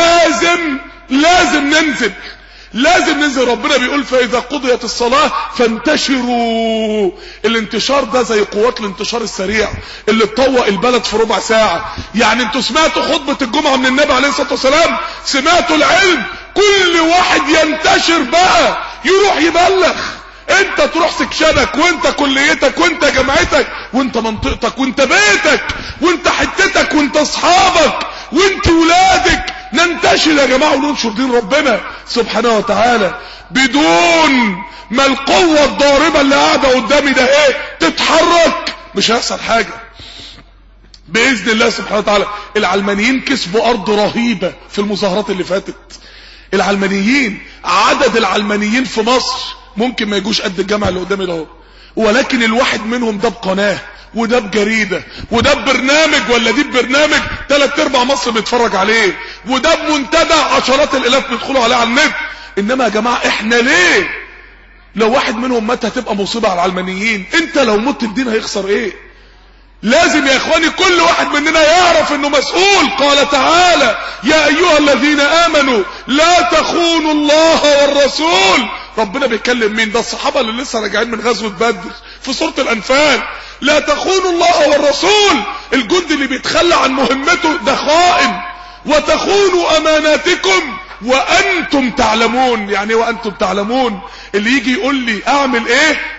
لازم ننزل. ربنا بيقول فاذا قضيت الصلاه فانتشروا. الانتشار ده زي قوات الانتشار السريع اللي تطوق البلد في ربع ساعه. يعني انتوا سمعتوا خطبه الجمعه من النبي عليه الصلاه والسلام، سمعتوا العلم، كل واحد ينتشر بقى، يروح يبلغ. انت تروح سكشنك، وانت كليتك، وانت جامعتك، وانت منطقتك، وانت بيتك، وانت حتتك، وانت اصحابك، وانت ولادك. ننتشر يا جماعة وننشر دين ربنا سبحانه وتعالى. بدون ما القوة الضاربة اللي قاعدة قدامي ده ايه تتحرك، مش هيحصل حاجة بإذن الله سبحانه وتعالى. العلمانيين كسبوا أرض رهيبة في المظاهرات اللي فاتت. العلمانيين، عدد العلمانيين في مصر ممكن ما يجوش قد الجامعة اللي قدامي ده، ولكن الواحد منهم ده بقناة، وده بجريدة، وده ببرنامج، ولا دي ببرنامج 3/4 مصر بيتفرج عليه، وده بمنتدى 10,000 بيدخلوا عليه على النت. انما يا جماعة احنا ليه لو واحد منهم مات هتبقى مصيبة على العلمانيين؟ انت لو مت الدين هيخسر ايه؟ لازم يا اخواني كل واحد مننا يعرف انه مسؤول. قال تعالى يا ايها الذين امنوا لا تخونوا الله والرسول. ربنا بيتكلم مين؟ ده الصحابة اللي لسه راجعين من غزوة بدر في سورة الانفال. لا تخونوا الله والرسول، الجندي اللي بيتخلى عن مهمته ده خائن. وتخونوا اماناتكم وانتم تعلمون. يعني وانتم تعلمون، اللي يجي يقول لي اعمل ايه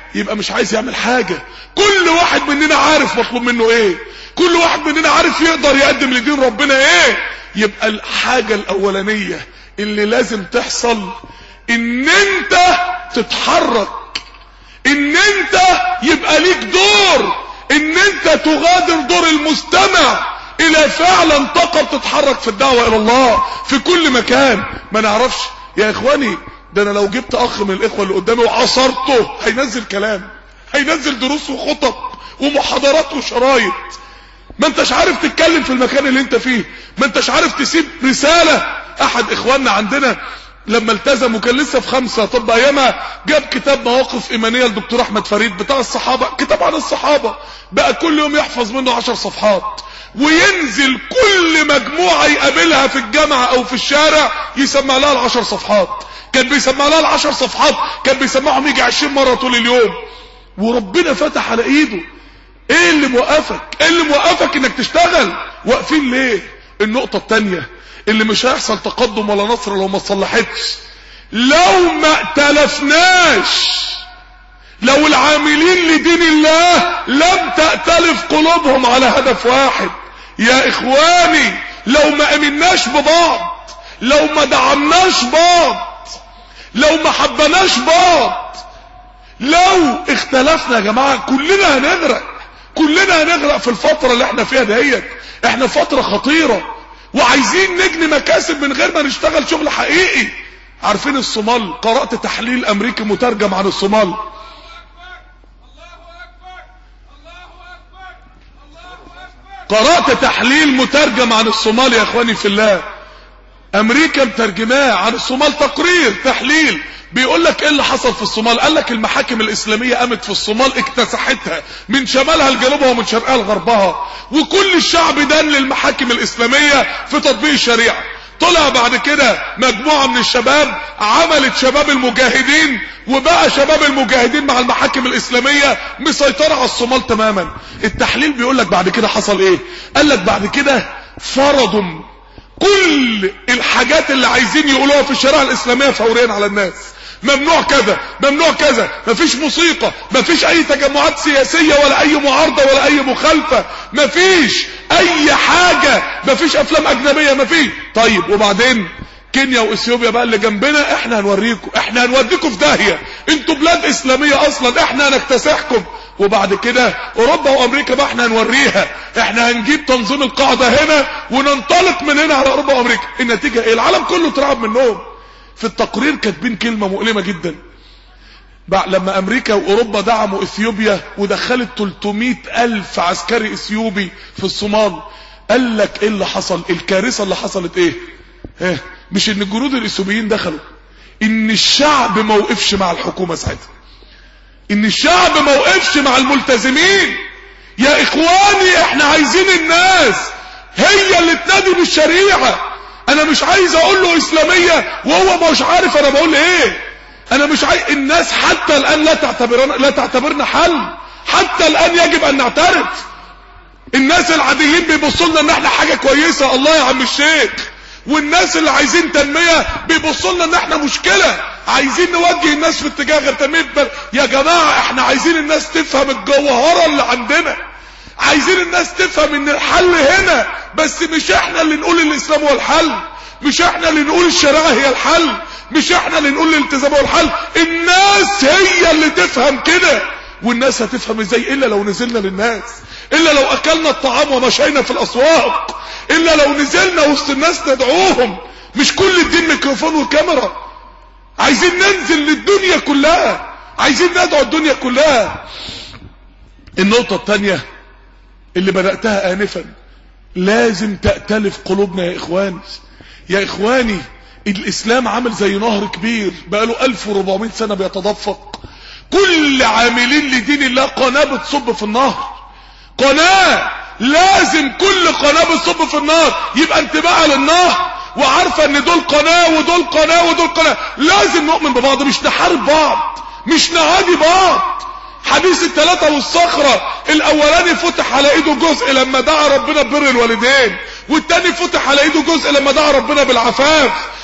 يبقى مش عايز يعمل حاجة. كل واحد مننا عارف مطلوب منه ايه، كل واحد مننا عارف يقدر يقدم لدين ربنا ايه. يبقى الحاجة الاولانية اللي لازم تحصل ان انت تتحرك، ان انت يبقى ليك دور، ان انت تغادر دور المستمع الى فعلا طاقة تتحرك في الدعوة الى الله في كل مكان. ما نعرفش يا اخواني، ده انا لو جبت اخ من الاخوة اللي قدامي وعصرته هينزل كلام، هينزل دروس وخطب ومحاضرات وشرايط. ما انتش عارف تتكلم في المكان اللي انت فيه، ما انتش عارف تسيب رسالة. احد اخواننا عندنا لما التزم وكان لسه في 5 طب ايامها، جاب كتاب مواقف ايمانية للدكتور احمد فريد بتاع الصحابة، كتاب عن الصحابة، بقى كل يوم يحفظ منه 10 صفحات، وينزل كل مجموعة يقابلها في الجامعة او في الشارع يسمع لها ال10 صفحات. كان بيسمع لها ال10 صفحات، كان بيسمعهم يجي 20 مرة طول اليوم، وربنا فتح على ايده. ايه اللي موقفك؟ ايه اللي موقفك انك تشتغل؟ واقفين ليه؟ النقطة التانية اللي مش هيحصل تقدم ولا نصر لو ما صلحتش، لو ما ائتلفناش، لو العاملين لدين الله لم تأتلف قلوبهم على هدف واحد. يا اخواني لو ما امناش ببعض، لو ما دعمناش بعض، لو ما حبناش بعض، لو اختلفنا يا جماعة كلنا هنغرق، كلنا هنغرق في الفترة اللي احنا فيها دهيت. احنا فترة خطيرة وعايزين نجني مكاسب من غير ما نشتغل شغل حقيقي. عارفين الصومال؟ قرأت تحليل امريكي مترجم عن الصومال. قرأت تحليل مترجم عن الصومال يا اخواني في الله، امريكا مترجماه عن الصومال، تقرير تحليل بيقول لك ايه اللي حصل في الصومال. قال لك المحاكم الاسلامية قامت في الصومال اكتسحتها من شمالها لجنوبها ومن شرقها لغربها، وكل الشعب دان للمحاكم الاسلامية في تطبيق الشريعة. طلع بعد كده مجموعة من الشباب عملت شباب المجاهدين، وبقى شباب المجاهدين مع المحاكم الاسلامية مسيطرة على الصومال تماما. التحليل بيقول لك بعد كده حصل ايه؟ قال لك بعد كده فرضوا كل الحاجات اللي عايزين يقولوها في الشريعة الاسلامية فوريا على الناس. ممنوع كذا، ممنوع كذا، مفيش موسيقى، مفيش اي تجمعات سياسية ولا اي معارضة ولا اي مخالفة، مفيش اي حاجة، مفيش افلام اجنبية، مفيش. طيب وبعدين كينيا واثيوبيا بقى اللي جنبنا، احنا هنوريكم، احنا هنوديكم في داهية، انتوا بلاد اسلامية اصلا، احنا هنكتسحكم. وبعد كده اوروبا وامريكا بقى احنا هنوريها، احنا هنجيب تنظيم القاعدة هنا وننطلق من هنا على اوروبا وامريكا. النتيجة ايه؟ العالم كله اترعب منهم. في التقرير كاتبين كلمة مؤلمة جدا، لما امريكا واوروبا دعموا اثيوبيا ودخلت 300,000 عسكري اثيوبي في الصومال، قال لك ايه اللي حصل؟ الكارثة اللي حصلت ايه؟ مش ان الجنود الاثيوبيين دخلوا، ان الشعب ما وقفش مع الحكومة ساعتها، ان الشعب ما وقفش مع الملتزمين. يا اخواني احنا عايزين الناس هي اللي تنادي بالشريعة. انا مش عايز اقول له اسلامية وهو مش عارف انا بقول ايه. انا مش عايز الناس حتى الان لا تعتبرنا حل، حتى الان يجب ان نعترف. الناس العاديين بيبصوا لنا ان احنا حاجة كويسة، الله يا عم الشيخ، والناس اللي عايزين تنمية بيبصوا لنا ان احنا مشكلة، عايزين نوجه الناس في اتجاه غير تنمية. يا جماعة احنا عايزين الناس تفهم الجوهرة اللي عندنا، عايزين الناس تفهم ان الحل هنا، بس مش احنا اللي نقول الاسلام هو الحل، مش احنا اللي نقول الشريعة هي الحل، مش احنا اللي نقول الالتزام هو الحل. الناس هي اللي تفهم كده. والناس هتفهم ازاي؟ الا لو نزلنا للناس، الا لو اكلنا الطعام ومشينا في الاسواق، الا لو نزلنا وسط الناس ندعوهم. مش كل الدين ميكروفون وكاميرا، عايزين ننزل للدنيا كلها، عايزين ندعو الدنيا كلها. النقطة الثانية اللي بدأتها آنفا، لازم تأتلف قلوبنا يا إخواني. يا إخواني الإسلام عامل زي نهر كبير بقاله 1400 سنة بيتدفق، كل عاملين لدين الله قناة بتصب في النهر، قناة، لازم كل قناة بتصب في النهر يبقى انتباه للنهر، وعارفة ان دول قناة ودول قناة ودول قناة. لازم نؤمن ببعض، مش نحارب بعض، مش نعادي بعض. حديث الثلاثة والصخرة، الاولاني فتح على ايده جزء لما دعا ربنا ببر الوالدين، والتاني فتح على ايده جزء لما دعا ربنا بالعفاف،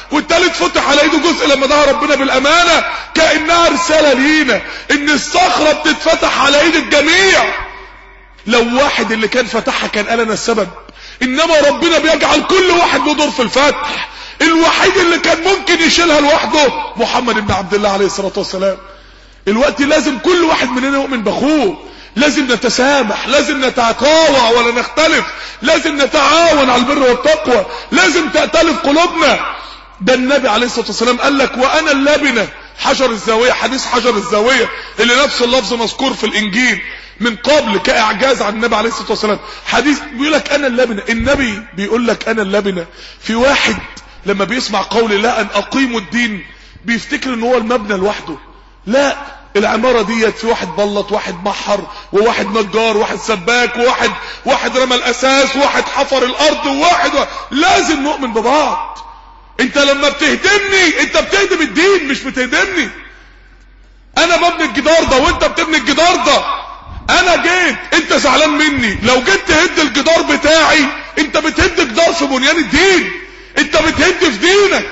والتالت فتح على ايده جزء لما دعا ربنا بالامانة، كأنها رسالة لينا ان الصخرة بتتفتح على ايد الجميع. لو واحد اللي كان فتحها كان قال انا السبب، انما ربنا بيجعل كل واحد له دور في الفتح. الوحيد اللي كان ممكن يشيلها لوحده محمد بن عبد الله عليه الصلاة والسلام. الوقت لازم كل واحد مننا يؤمن باخوه، لازم نتسامح، لازم نتطاوع ولا نختلف، لازم نتعاون على البر والتقوى، لازم تأتلف قلوبنا. ده النبي عليه الصلاة والسلام قال لك وانا اللبنة حجر الزاوية، حديث حجر الزاوية اللي نفس اللفظ مذكور في الانجيل من قبل كاعجاز عن النبي عليه الصلاة والسلام. حديث بيقول لك انا اللبنة، النبي بيقول لك انا اللبنة. في واحد لما بيسمع قول الله ان اقيموا الدين بيفتكر ان هو المبنى لوحده. لا، العمارة ديت في واحد بلط، واحد محر، وواحد نجار، واحد سباك، واحد رمى الاساس، واحد حفر الارض، لازم نؤمن ببعض. انت لما بتهدمني انت بتهدم الدين مش بتهدمني. انا ببني الجدار ده وانت بتبني الجدار ده. انا جيت انت زعلان مني، لو جيت تهد الجدار بتاعي انت بتهد جدار في بنيان الدين، انت بتهد في دينك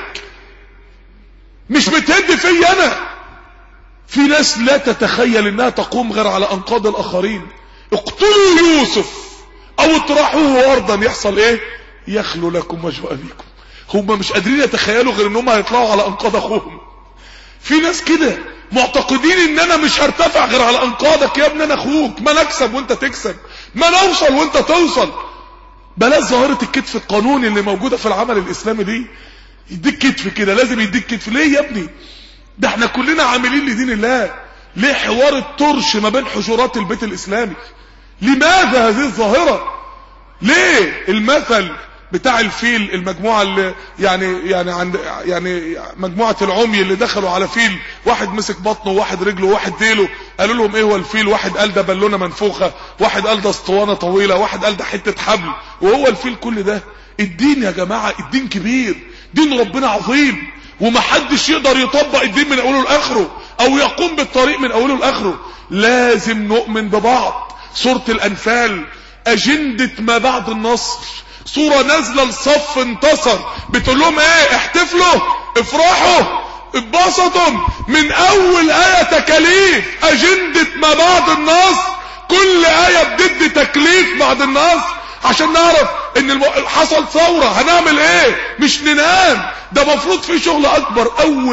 مش بتهد في انا. في ناس لا تتخيل انها تقوم غير على انقاض الاخرين. اقتلوا يوسف او اطرحوه ارضا يحصل ايه؟ يخلو لكم وجه ابيكم. هم مش قادرين يتخيلوا غير ان هم هيطلعوا على انقاض اخوهم. في ناس كده معتقدين ان انا مش هرتفع غير على انقاضك. يا ابني انا اخوك، ما نكسب وانت تكسب، ما نوصل وانت توصل. بلاش ظاهرة الكتف القانوني اللي موجودة في العمل الاسلامي دي. يديك كتف كده، لازم يديك كتف. ليه يا ابني؟ ده احنا كلنا عاملين لدين الله. ليه حوار الطرش ما بين حجرات البيت الاسلامي؟ لماذا هذه الظاهرة؟ ليه المثل بتاع الفيل، المجموعة اللي يعني مجموعة العمي اللي دخلوا على فيل، واحد مسك بطنه وواحد رجله وواحد ديله، قالوا لهم ايه هو الفيل؟ واحد قال ده بالونة منفوخة، واحد قال ده اسطوانة طويلة، واحد قال ده حتة حبل، وهو الفيل كل ده. الدين يا جماعة الدين كبير، دين ربنا عظيم، ومحدش يقدر يطبق الدين من اوله لاخره او يقوم بالطريق من اوله لاخره. لازم نؤمن ببعض. سورة الانفال اجندة ما بعد النصر، سورة نازلة الصف انتصر، بتقول لهم ايه؟ احتفلوا، افرحوا، اتبسطوا. من اول آية تكاليف، اجندة ما بعد النصر، كل آية بضد تكليف بعد النصر، عشان نعرف ان حصل ثورة. هنعمل ايه؟ مش ننام، ده مفروض في شغل اكبر.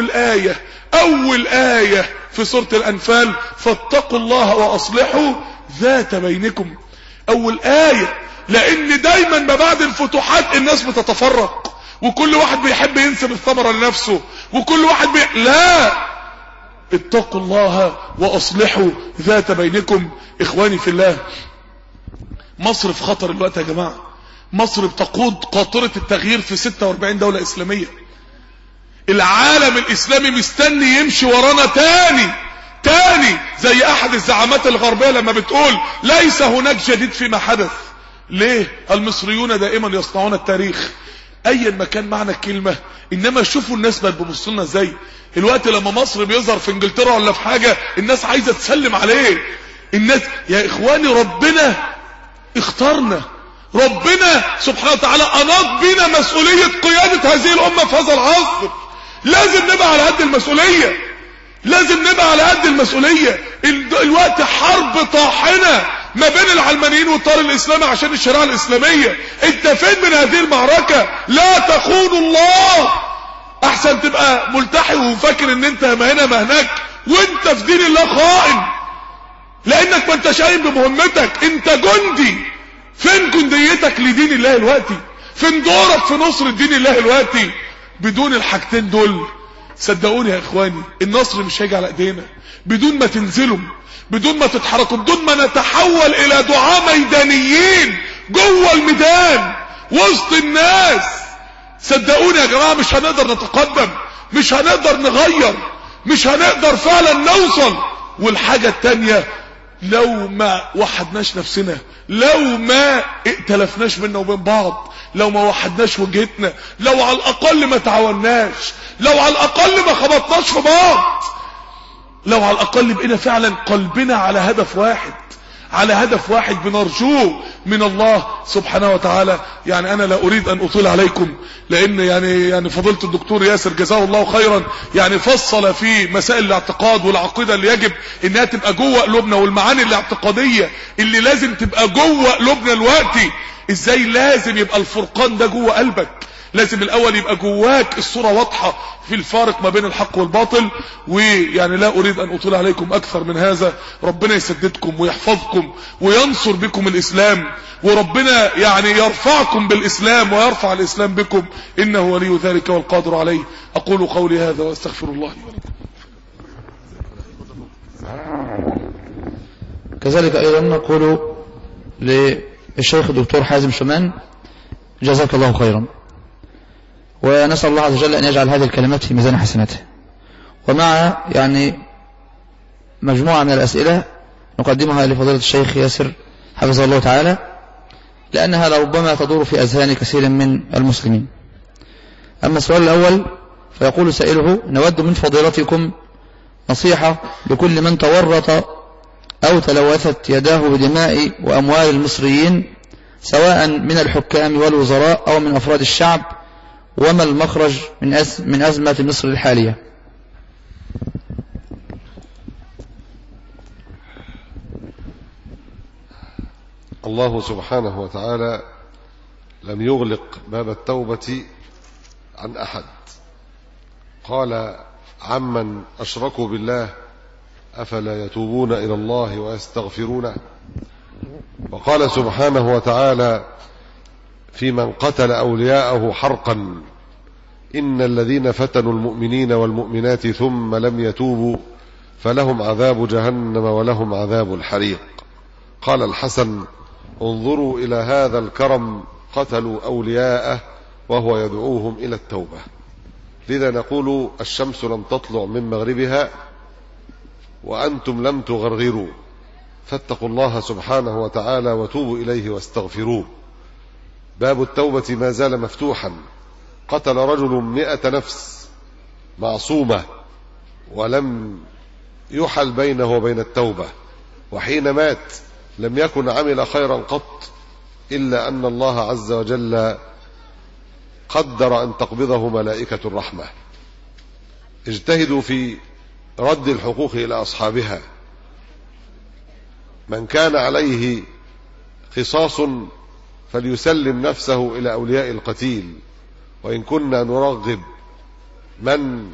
اول آية في سورة الانفال، فاتقوا الله واصلحوا ذات بينكم. اول آية، لان دايما ما بعد الفتوحات الناس بتتفرق، وكل واحد بيحب ينسب الثمرة لنفسه، وكل واحد لا، اتقوا الله واصلحوا ذات بينكم. اخواني في الله، مصر في خطر الوقت يا جماعة. مصر بتقود قاطرة التغيير في 46 دولة اسلامية. العالم الاسلامي مستني يمشي ورانا تاني زي احد الزعامات الغربية لما بتقول ليس هناك جديد فيما حدث. ليه؟ المصريون دائما يصنعون التاريخ ايا ما كان معنى الكلمة. انما شوفوا الناس بقت بتبص لنا ازاي. الوقت لما مصر بيظهر في انجلترا ولا في حاجة الناس عايزة تسلم عليه. الناس يا اخواني ربنا اختارنا، ربنا سبحانه وتعالى اناط بنا مسؤولية قيادة هذه الامة في هذا العصر. لازم نبقى على قد المسؤولية، لازم نبقى على قد المسؤولية. الوقت حرب طاحنة ما بين العلمانيين والتيار الاسلامي عشان الشريعة الاسلامية. انت فين من هذه المعركة؟ لا تخونوا الله. احسن تبقى ملتحي وفاكر ان انت ما هنا ما هناك، وانت في دين الله خائن، لانك ما انتش قايم بمهمتك. انت جندي. فين جنديتك لدين الله الوقتي؟ فين دورك في نصر دين الله الوقتي؟ بدون الحاجتين دول صدقوني يا اخواني النصر مش هيجي على ايدينا. بدون ما تنزلوا، بدون ما تتحركوا، بدون ما نتحول الى دعاة ميدانيين جوه الميدان وسط الناس، صدقوني يا جماعة مش هنقدر نتقدم، مش هنقدر نغير، مش هنقدر فعلا نوصل. والحاجة التانية، لو ما وحدناش نفسنا، لو ما ائتلفناش بينا وبين بعض، لو ما وحدناش وجهتنا، لو على الاقل ما تعاوناش، لو على الاقل ما خبطناش في بعض، لو على الاقل بقينا فعلا قلبنا على هدف واحد، على هدف واحد بنرجوه من الله سبحانه وتعالى. يعني انا لا اريد ان اطيل عليكم، لان يعني فضيلة الدكتور ياسر جزاه الله خيرا يعني فصل في مسائل الاعتقاد والعقيدة اللي يجب انها تبقى جوه قلوبنا، والمعاني الاعتقادية اللي لازم تبقى جوه قلوبنا دلوقتي. ازاي لازم يبقى الفرقان ده جوه قلبك؟ لازم الاول يبقى جواك الصورة واضحة في الفارق ما بين الحق والباطل. ويعني لا اريد ان اطيل عليكم اكثر من هذا. ربنا يسددكم ويحفظكم وينصر بكم الاسلام، وربنا يعني يرفعكم بالاسلام ويرفع الاسلام بكم، انه ولي ذلك والقادر عليه. اقول قولي هذا واستغفر الله لي ولكم. كذلك ايضا نقول للشيخ الدكتور حازم شمان جزاك الله خيرا، ونسأل الله عز وجل أن يجعل هذه الكلمات في ميزان حسناته. ومع يعني مجموعة من الأسئلة نقدمها لفضيلة الشيخ ياسر حفظه الله تعالى، لأنها لربما تدور في أذهان كثير من المسلمين. أما السؤال الأول فيقول سائله: نود من فضيلتكم نصيحة لكل من تورط أو تلوثت يداه بدماء وأموال المصريين، سواء من الحكام والوزراء أو من أفراد الشعب، وما المخرج من أزمة مصر الحالية؟ الله سبحانه وتعالى لم يغلق باب التوبة عن أحد. قال: عمن أشركوا بالله أفلا يتوبون إلى الله ويستغفرونه. وقال سبحانه وتعالى في من قتل أولياءه حرقا: إن الذين فتنوا المؤمنين والمؤمنات ثم لم يتوبوا فلهم عذاب جهنم ولهم عذاب الحريق. قال الحسن: انظروا إلى هذا الكرم، قتلوا أولياءه وهو يدعوهم إلى التوبة. لذا نقول: الشمس لم تطلع من مغربها وأنتم لم تغرغروا، فاتقوا الله سبحانه وتعالى وتوبوا إليه واستغفروه. باب التوبة ما زال مفتوحا. قتل رجل 100 نفس معصومة ولم يحل بينه وبين التوبة، وحين مات لم يكن عمل خيرا قط، إلا أن الله عز وجل قدر أن تقبضه ملائكة الرحمة. اجتهدوا في رد الحقوق إلى أصحابها. من كان عليه قصاص فليسلم نفسه إلى أولياء القتيل، وإن كنا نرغب من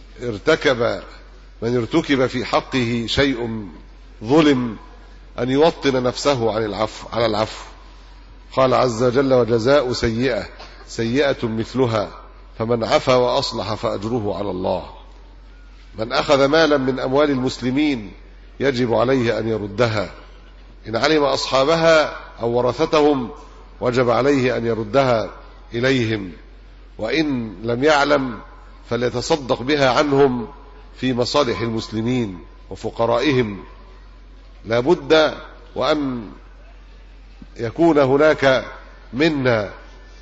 ارتكب في حقه شيء ظلم أن يوطن نفسه على العفو. قال عز وجل: وجزاء سيئة سيئة مثلها فمن عفا وأصلح فأجره على الله. من أخذ مالا من أموال المسلمين يجب عليه أن يردها، إن علم أصحابها أو ورثتهم وجب عليه أن يردها إليهم، وإن لم يعلم فليتصدق بها عنهم في مصالح المسلمين وفقرائهم. لا بد وأن يكون هناك منا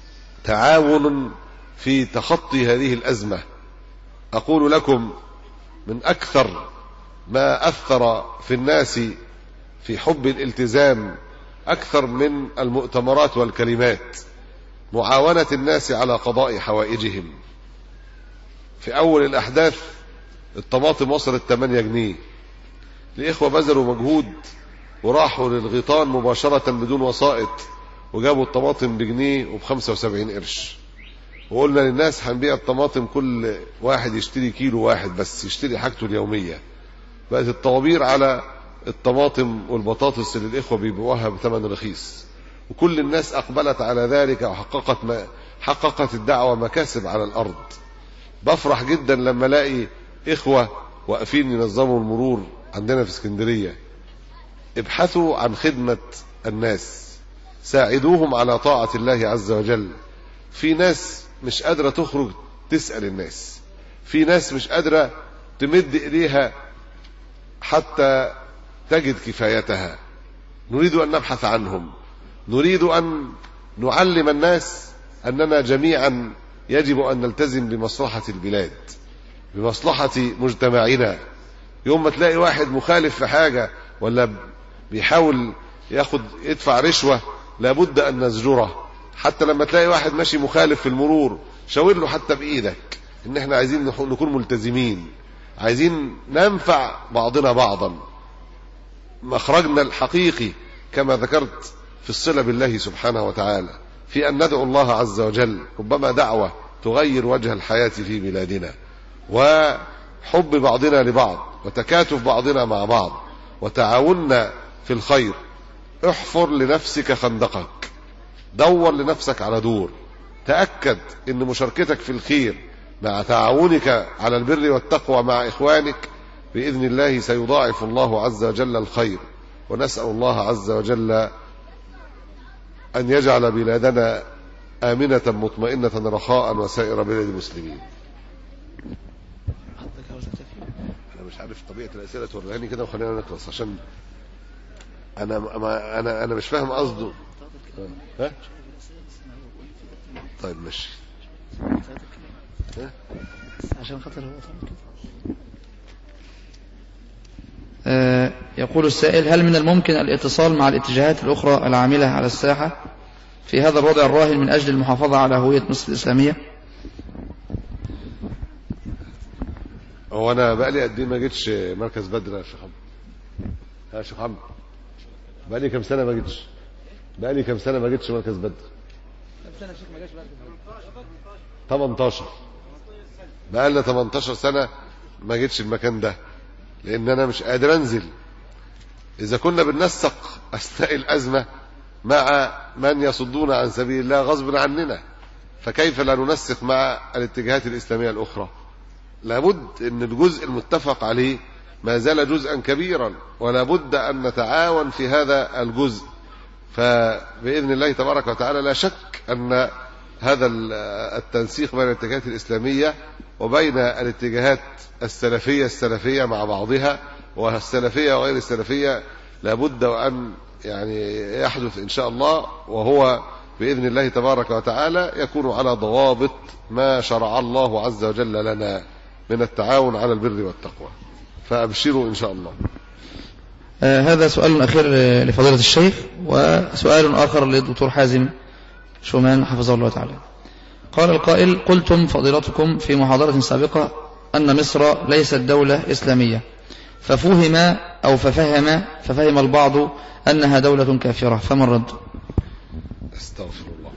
تعاون في تخطي هذه الأزمة. أقول لكم: من أكثر ما أثر في الناس في حب الالتزام أكثر من المؤتمرات والكلمات معاونة الناس على قضاء حوائجهم. في أول الأحداث الطماطم وصلت 8 جنيه، الإخوة بذلوا مجهود وراحوا للغيطان مباشرة بدون وسائط وجابوا الطماطم بجنيه وب75 قرش، وقلنا للناس هنبيع الطماطم كل واحد يشتري كيلو واحد بس يشتري حاجته اليومية. بقت الطوابير على الطماطم والبطاطس اللي الإخوة بيبيعوها بثمن رخيص، وكل الناس أقبلت على ذلك وحققت الدعوة مكاسب على الأرض. بفرح جدا لما الاقي إخوة واقفين ينظموا المرور عندنا في اسكندرية. ابحثوا عن خدمة الناس، ساعدوهم على طاعة الله عز وجل. في ناس مش قادرة تخرج تسأل الناس، في ناس مش قادرة تمد إليها حتى تجد كفايتها. نريد أن نبحث عنهم، نريد أن نعلم الناس أننا جميعا يجب أن نلتزم بمصلحة البلاد، بمصلحة مجتمعنا. يوم ما تلاقي واحد مخالف في حاجة ولا بيحاول يدفع رشوة لابد أن نزجره. حتى لما تلاقي واحد ماشي مخالف في المرور شاور له حتى بإيدك إن احنا عايزين نكون ملتزمين، عايزين ننفع بعضنا بعضا. مخرجنا الحقيقي كما ذكرت في الصلة بالله سبحانه وتعالى في أن ندعو الله عز وجل، ربما دعوة تغير وجه الحياة في بلادنا، وحب بعضنا لبعض، وتكاتف بعضنا مع بعض، وتعاوننا في الخير. احفر لنفسك خندقك، دور لنفسك على دور، تأكد ان مشاركتك في الخير مع تعاونك على البر والتقوى مع إخوانك بإذن الله سيضاعف الله عز وجل الخير. ونسأل الله عز وجل أن يجعل بلادنا آمنة مطمئنة رخاء وسائر بلاد المسلمين. أنا مش عارف طبيعة الأسئلة توريهاني كده وخلينا نخلص، عشان أنا مش فاهم قصده. ها؟ طيب ماشي. عشان خاطر هو يقول السائل: هل من الممكن الاتصال مع الاتجاهات الأخرى العاملة على الساحة في هذا الوضع الراهن من أجل المحافظة على هوية مصر الإسلامية؟ هو أنا بقالي قد إيه ما جيتش مركز بدر يا شيخ عمرو؟ يا شيخ عمرو بقالي كم سنة ما جيتش؟ بقالي كم سنة ما جيتش مركز بدر؟ كم سنة يا شيخ ما جيتش مركز بدر؟ 18. بقالنا 18 سنة ما جيتش المكان ده، لأن أنا مش قادر أنزل. إذا كنا بننسق أثناء الأزمة مع من يصدون عن سبيل الله غصب عننا، فكيف لا ننسق مع الاتجاهات الإسلامية الأخرى؟ لابد أن الجزء المتفق عليه ما زال جزءا كبيرا، ولا بد أن نتعاون في هذا الجزء. فبإذن الله تبارك وتعالى لا شك أن هذا التنسيق بين الاتجاهات الإسلامية وبين الاتجاهات السلفية مع بعضها، والسلفية وغير السلفية لابد أن يحدث إن شاء الله، وهو بإذن الله تبارك وتعالى يكون على ضوابط ما شرع الله عز وجل لنا من التعاون على البر والتقوى. فأبشروا إن شاء الله. هذا سؤال أخير لفضيلة الشيخ، وسؤال آخر للدكتور حازم شومان حفظه الله تعالى. قال القائل: قلتم فضيلتكم في محاضرة سابقة أن مصر ليست دولة إسلامية، ففهم البعض أنها دولة كافرة، فما الرد؟ استغفر الله.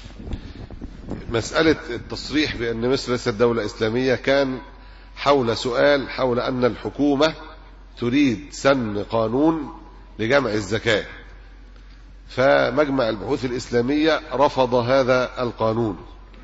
مسألة التصريح بأن مصر ليست دولة إسلامية كان حول سؤال حول أن الحكومة تريد سن قانون لجمع الزكاة، فمجمع البحوث الإسلامية رفض هذا القانون،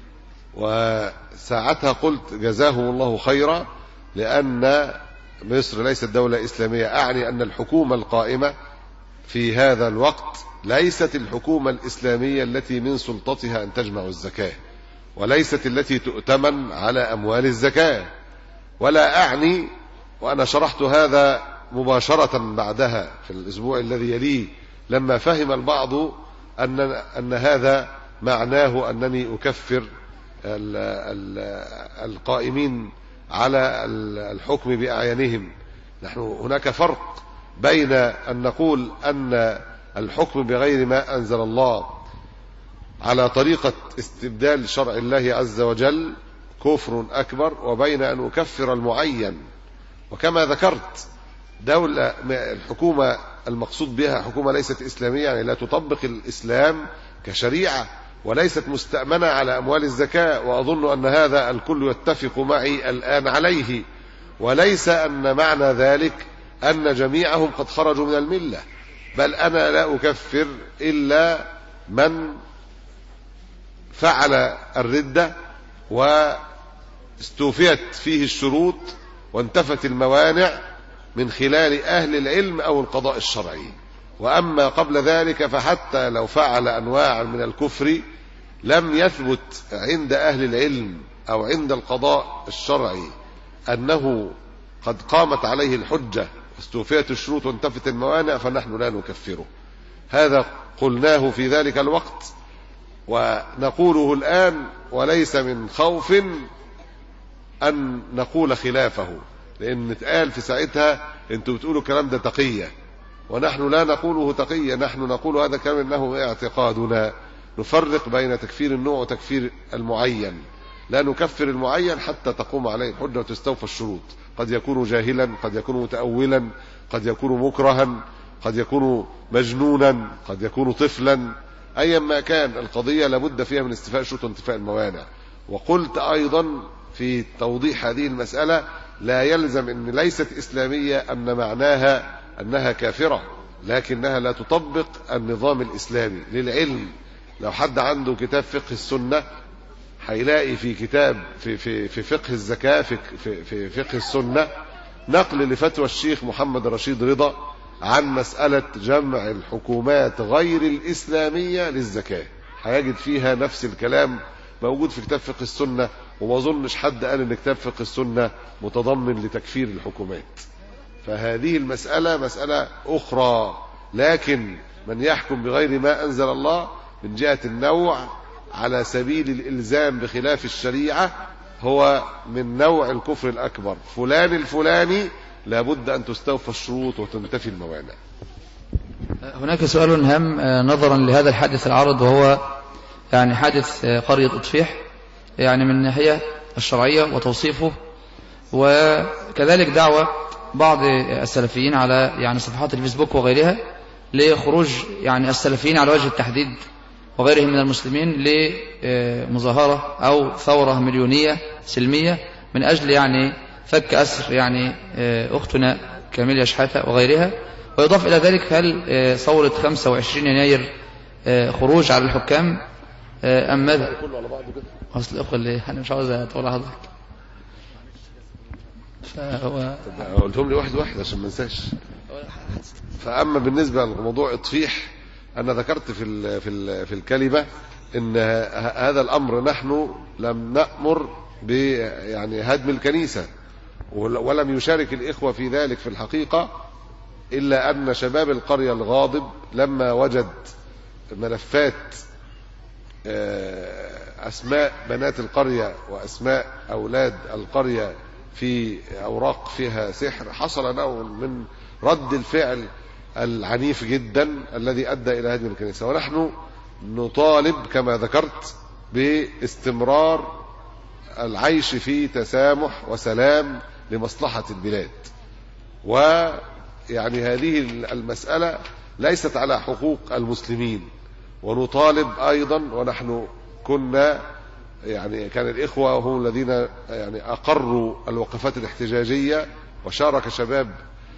وساعتها قلت جزاهم الله خيرا، لأن مصر ليست دولة إسلامية أعني أن الحكومة القائمة في هذا الوقت ليست الحكومة الإسلامية التي من سلطتها أن تجمع الزكاة، وليست التي تؤتمن على أموال الزكاة. ولا أعني، وأنا شرحت هذا مباشرة بعدها في الأسبوع الذي يليه، لما فهم البعض أن هذا معناه أنني أكفر القائمين على الحكم بأعيانهم. نحن هناك فرق بين أن نقول أن الحكم بغير ما أنزل الله على طريقة استبدال شرع الله عز وجل كفر أكبر، وبين أن أكفر المعين. وكما ذكرت، دولة الحكومة المقصود بها حكومة ليست إسلامية، يعني لا تطبق الإسلام كشريعة، وليست مستأمنة على أموال الزكاة. وأظن أن هذا الكل يتفق معي الآن عليه، وليس أن معنى ذلك أن جميعهم قد خرجوا من الملة، بل أنا لا أكفر إلا من فعل الردة واستوفيت فيه الشروط وانتفت الموانع من خلال أهل العلم أو القضاء الشرعي. وأما قبل ذلك فحتى لو فعل أنواع من الكفر لم يثبت عند أهل العلم أو عند القضاء الشرعي أنه قد قامت عليه الحجة واستوفيت الشروط وانتفت الموانع، فنحن لا نكفره. هذا قلناه في ذلك الوقت ونقوله الآن، وليس من خوف أن نقول خلافه، لأن اتقال في ساعتها انتوا بتقولوا الكلام ده تقية، ونحن لا نقوله تقيا، نحن نقول هذا كلام إنه اعتقادنا. نفرق بين تكفير النوع وتكفير المعين، لا نكفر المعين حتى تقوم عليه الحجة وتستوفى الشروط. قد يكون جاهلا، قد يكون متأولا، قد يكون مكرها، قد يكون مجنونا، قد يكون طفلا، أيا ما كان القضية لابد فيها من استيفاء الشروط وانتفاء الموانع. وقلت أيضا في توضيح هذه المسألة لا يلزم أن ليست إسلامية أن معناها أنها كافرة، لكنها لا تطبق النظام الإسلامي. للعلم لو حد عنده كتاب فقه السنة هيلاقي في كتاب في فقه الزكاة في فقه السنة نقل لفتوى الشيخ محمد رشيد رضا عن مسألة جمع الحكومات غير الإسلامية للزكاة. هيجد فيها نفس الكلام موجود في كتاب فقه السنة، وما أظنش حد قال إن كتاب فقه السنة متضمن لتكفير الحكومات. فهذه المسألة مسألة أخرى، لكن من يحكم بغير ما أنزل الله من جهة النوع على سبيل الإلزام بخلاف الشريعة هو من نوع الكفر الأكبر. فلان الفلاني لابد أن تستوفى الشروط وتنتفي الموانع. هناك سؤال هام نظرا لهذا الحادث العارض، وهو يعني حادث قرية أطفيح، يعني من الناحية الشرعية وتوصيفه، وكذلك دعوة بعض السلفيين على يعني صفحات الفيسبوك وغيرها لخروج يعني السلفيين على وجه التحديد وغيرهم من المسلمين لمظاهرة أو ثورة مليونية سلمية من أجل يعني فك أسر يعني أختنا كاميليا شحاتة وغيرها. ويضاف إلى ذلك هل ثورة 25 يناير خروج على الحكام أم ماذا؟ أصل الأخوة اللي أنا مش عاوز أطول على حضرتك، قلتهم لي واحد واحد عشان ما انساش. فأما بالنسبة لموضوع اطفيح، أنا ذكرت في الكلمة إن هذا الأمر نحن لم نأمر يعني هدم الكنيسة، ولم يشارك الإخوة في ذلك في الحقيقة، إلا أن شباب القرية الغاضب لما وجد ملفات أسماء بنات القرية وأسماء أولاد القرية في أوراق فيها سحر، حصل نوع من رد الفعل العنيف جدا الذي أدى إلى هدم الكنيسة. ونحن نطالب كما ذكرت باستمرار العيش في تسامح وسلام لمصلحة البلاد. ويعني هذه المسألة ليست على حقوق المسلمين. ونطالب أيضا، ونحن كنا يعني كان الإخوة هم الذين يعني أقروا الوقفات الاحتجاجية، وشارك شباب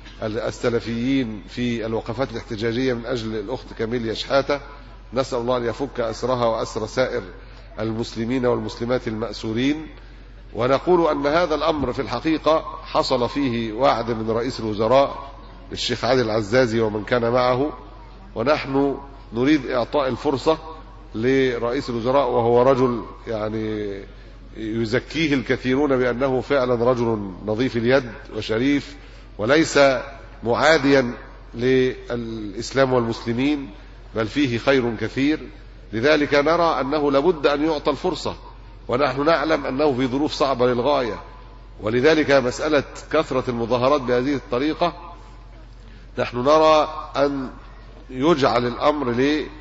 السلفيين في الوقفات الاحتجاجية من أجل الأخت كاميليا شحاتة. نسأل الله أن يفك أسرها وأسر سائر المسلمين والمسلمات المأسورين. ونقول أن هذا الأمر في الحقيقة حصل فيه وعد من رئيس الوزراء الشيخ علي العزازي ومن كان معه، ونحن نريد إعطاء الفرصة لرئيس الوزراء، وهو رجل يعني يزكيه الكثيرون بأنه فعلا رجل نظيف اليد وشريف وليس معاديا للإسلام والمسلمين، بل فيه خير كثير. لذلك نرى أنه لابد أن يعطى الفرصة، ونحن نعلم أنه في ظروف صعبة للغاية. ولذلك مسألة كثرة المظاهرات بهذه الطريقة نحن نرى أن يجعل الأمر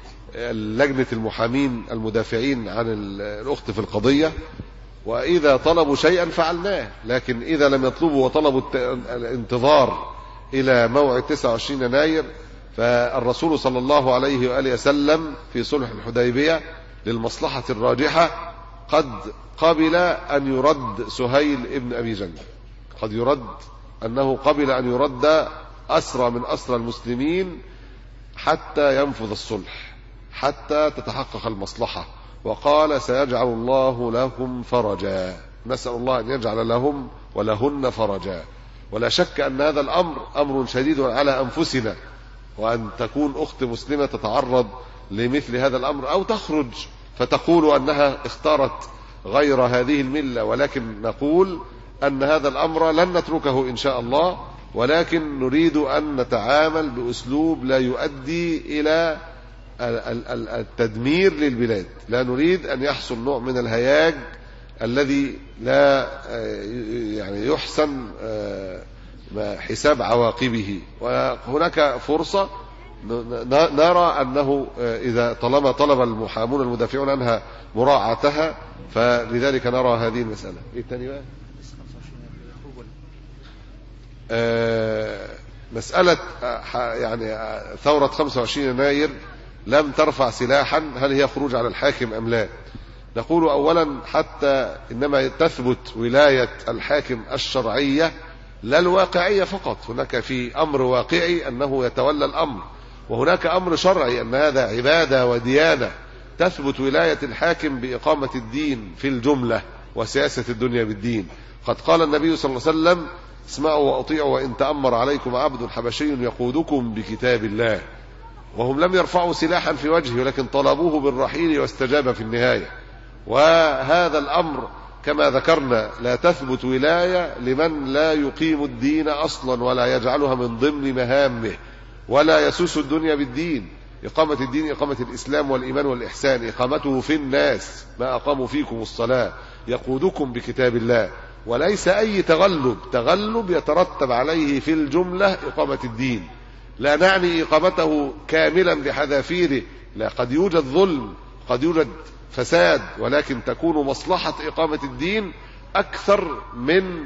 للجنة المحامين المدافعين عن الأخت في القضية، وإذا طلبوا شيئا فعلناه. لكن إذا لم يطلبوا وطلبوا الانتظار إلى موعد 29 يناير، فالرسول صلى الله عليه وآله وسلم في صلح الحديبية للمصلحة الراجحة قد قبل أن يرد سهيل ابن أبي جندل، قد يرد أنه قبل أن يرد أسرى من أسرى المسلمين حتى ينفذ الصلح، حتى تتحقق المصلحة، وقال سيجعل الله لهم فرجا. نسأل الله أن يجعل لهم ولهن فرجا. ولا شك أن هذا الأمر أمر شديد على أنفسنا، وأن تكون أخت مسلمة تتعرض لمثل هذا الأمر أو تخرج فتقول أنها اختارت غير هذه الملة. ولكن نقول أن هذا الأمر لن نتركه إن شاء الله، ولكن نريد أن نتعامل بأسلوب لا يؤدي إلى التدمير للبلاد. لا نريد أن يحصل نوع من الهياج الذي لا يعني يحسن حساب عواقبه. وهناك فرصة نرى أنه إذا طالما طلب المحامون المدافعون عنها مراعاتها، فلذلك نرى هذه المسألة. إيه الثاني بقى؟ مسألة يعني ثورة 25 يناير لم ترفع سلاحا، هل هي خروج على الحاكم أم لا؟ نقول أولا حتى إنما تثبت ولاية الحاكم الشرعية لا الواقعية فقط، هناك في أمر واقعي أنه يتولى الأمر، وهناك أمر شرعي أن هذا عبادة وديانة. تثبت ولاية الحاكم بإقامة الدين في الجملة وسياسة الدنيا بالدين. قد قال النبي صلى الله عليه وسلم: اسمعوا وأطيعوا وإن تأمر عليكم عبد حبشي يقودكم بكتاب الله. وهم لم يرفعوا سلاحا في وجهه، ولكن طلبوه بالرحيل واستجاب في النهاية. وهذا الأمر كما ذكرنا لا تثبت ولاية لمن لا يقيم الدين أصلا ولا يجعلها من ضمن مهامه ولا يسوس الدنيا بالدين. إقامة الدين إقامة الإسلام والإيمان والإحسان، إقامته في الناس ما أقاموا فيكم الصلاة، يقودكم بكتاب الله، وليس أي تغلب يترتب عليه في الجملة إقامة الدين. لا نعني إقامته كاملا بحذافيره، لا، قد يوجد ظلم، قد يوجد فساد، ولكن تكون مصلحة إقامة الدين أكثر من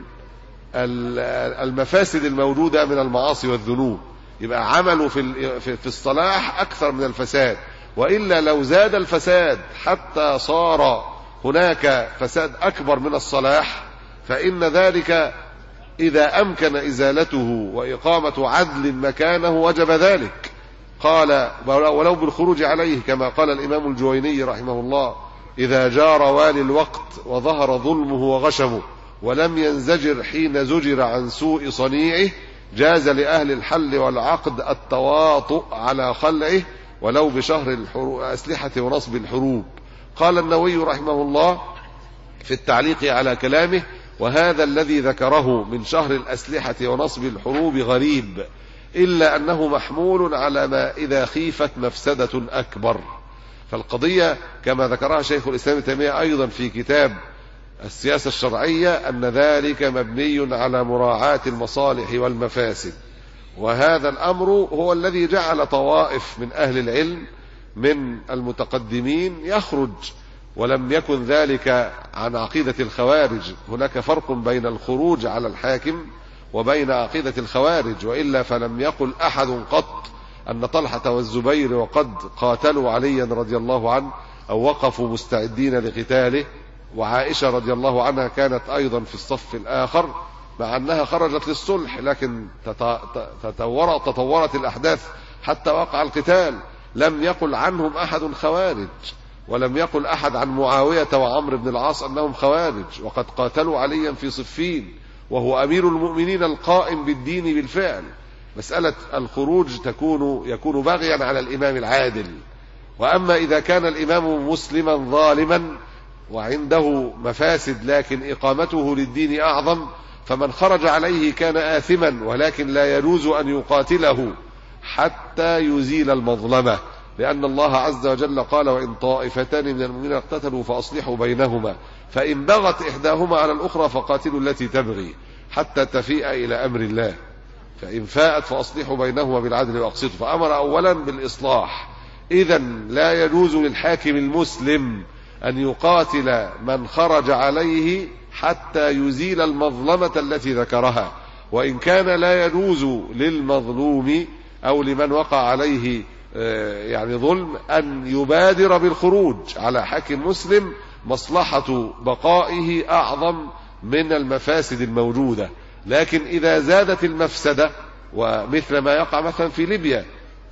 المفاسد الموجودة من المعاصي والذنوب. يبقى عمله في الصلاح أكثر من الفساد، وإلا لو زاد الفساد حتى صار هناك فساد أكبر من الصلاح، فإن ذلك إذا أمكن إزالته وإقامة عدل مكانه وجب ذلك. قال: ولو بالخروج عليه، كما قال الإمام الجويني رحمه الله: إذا جار والي الوقت وظهر ظلمه وغشمه ولم ينزجر حين زجر عن سوء صنيعه، جاز لأهل الحل والعقد التواطؤ على خلعه ولو بشهر الأسلحة ونصب الحروب. قال النووي رحمه الله في التعليق على كلامه: وهذا الذي ذكره من شهر الأسلحة ونصب الحروب غريب، إلا أنه محمول على ما إذا خيفت مفسدة أكبر. فالقضية كما ذكرها شيخ الإسلام ابن تيمية أيضا في كتاب السياسة الشرعية أن ذلك مبني على مراعاة المصالح والمفاسد. وهذا الأمر هو الذي جعل طوائف من أهل العلم من المتقدمين يخرج، ولم يكن ذلك عن عقيدة الخوارج. هناك فرق بين الخروج على الحاكم وبين عقيدة الخوارج، وإلا فلم يقل أحد قط أن طلحة والزبير وقد قاتلوا عليا رضي الله عنه أو وقفوا مستعدين لقتاله، وعائشة رضي الله عنها كانت أيضا في الصف الآخر مع أنها خرجت للصلح، لكن تطورت الأحداث حتى وقع القتال. لم يقل عنهم أحد خوارج، ولم يقل أحد عن معاوية وعمر بن العاص أنهم خوارج، وقد قاتلوا عليا في صفين وهو أمير المؤمنين القائم بالدين بالفعل. مسألة الخروج يكون باغيا على الإمام العادل. وأما إذا كان الإمام مسلما ظالما وعنده مفاسد لكن إقامته للدين أعظم، فمن خرج عليه كان آثما، ولكن لا يجوز أن يقاتله حتى يزيل المظلمة، لأن الله عز وجل قال: وإن طائفتان من المؤمنين اقتتلوا فأصلحوا بينهما فإن بغت إحداهما على الأخرى فقاتلوا التي تبغي حتى تفيء إلى أمر الله فإن فاءت فأصلحوا بينهما بالعدل وأقسطوا. فأمر أولا بالإصلاح. إذن لا يجوز للحاكم المسلم أن يقاتل من خرج عليه حتى يزيل المظلمة التي ذكرها، وإن كان لا يجوز للمظلوم أو لمن وقع عليه يعني ظلم أن يبادر بالخروج على حاكم مسلم، مصلحة بقائه أعظم من المفاسد الموجودة. لكن إذا زادت المفسدة، ومثل ما يقع مثلا في ليبيا،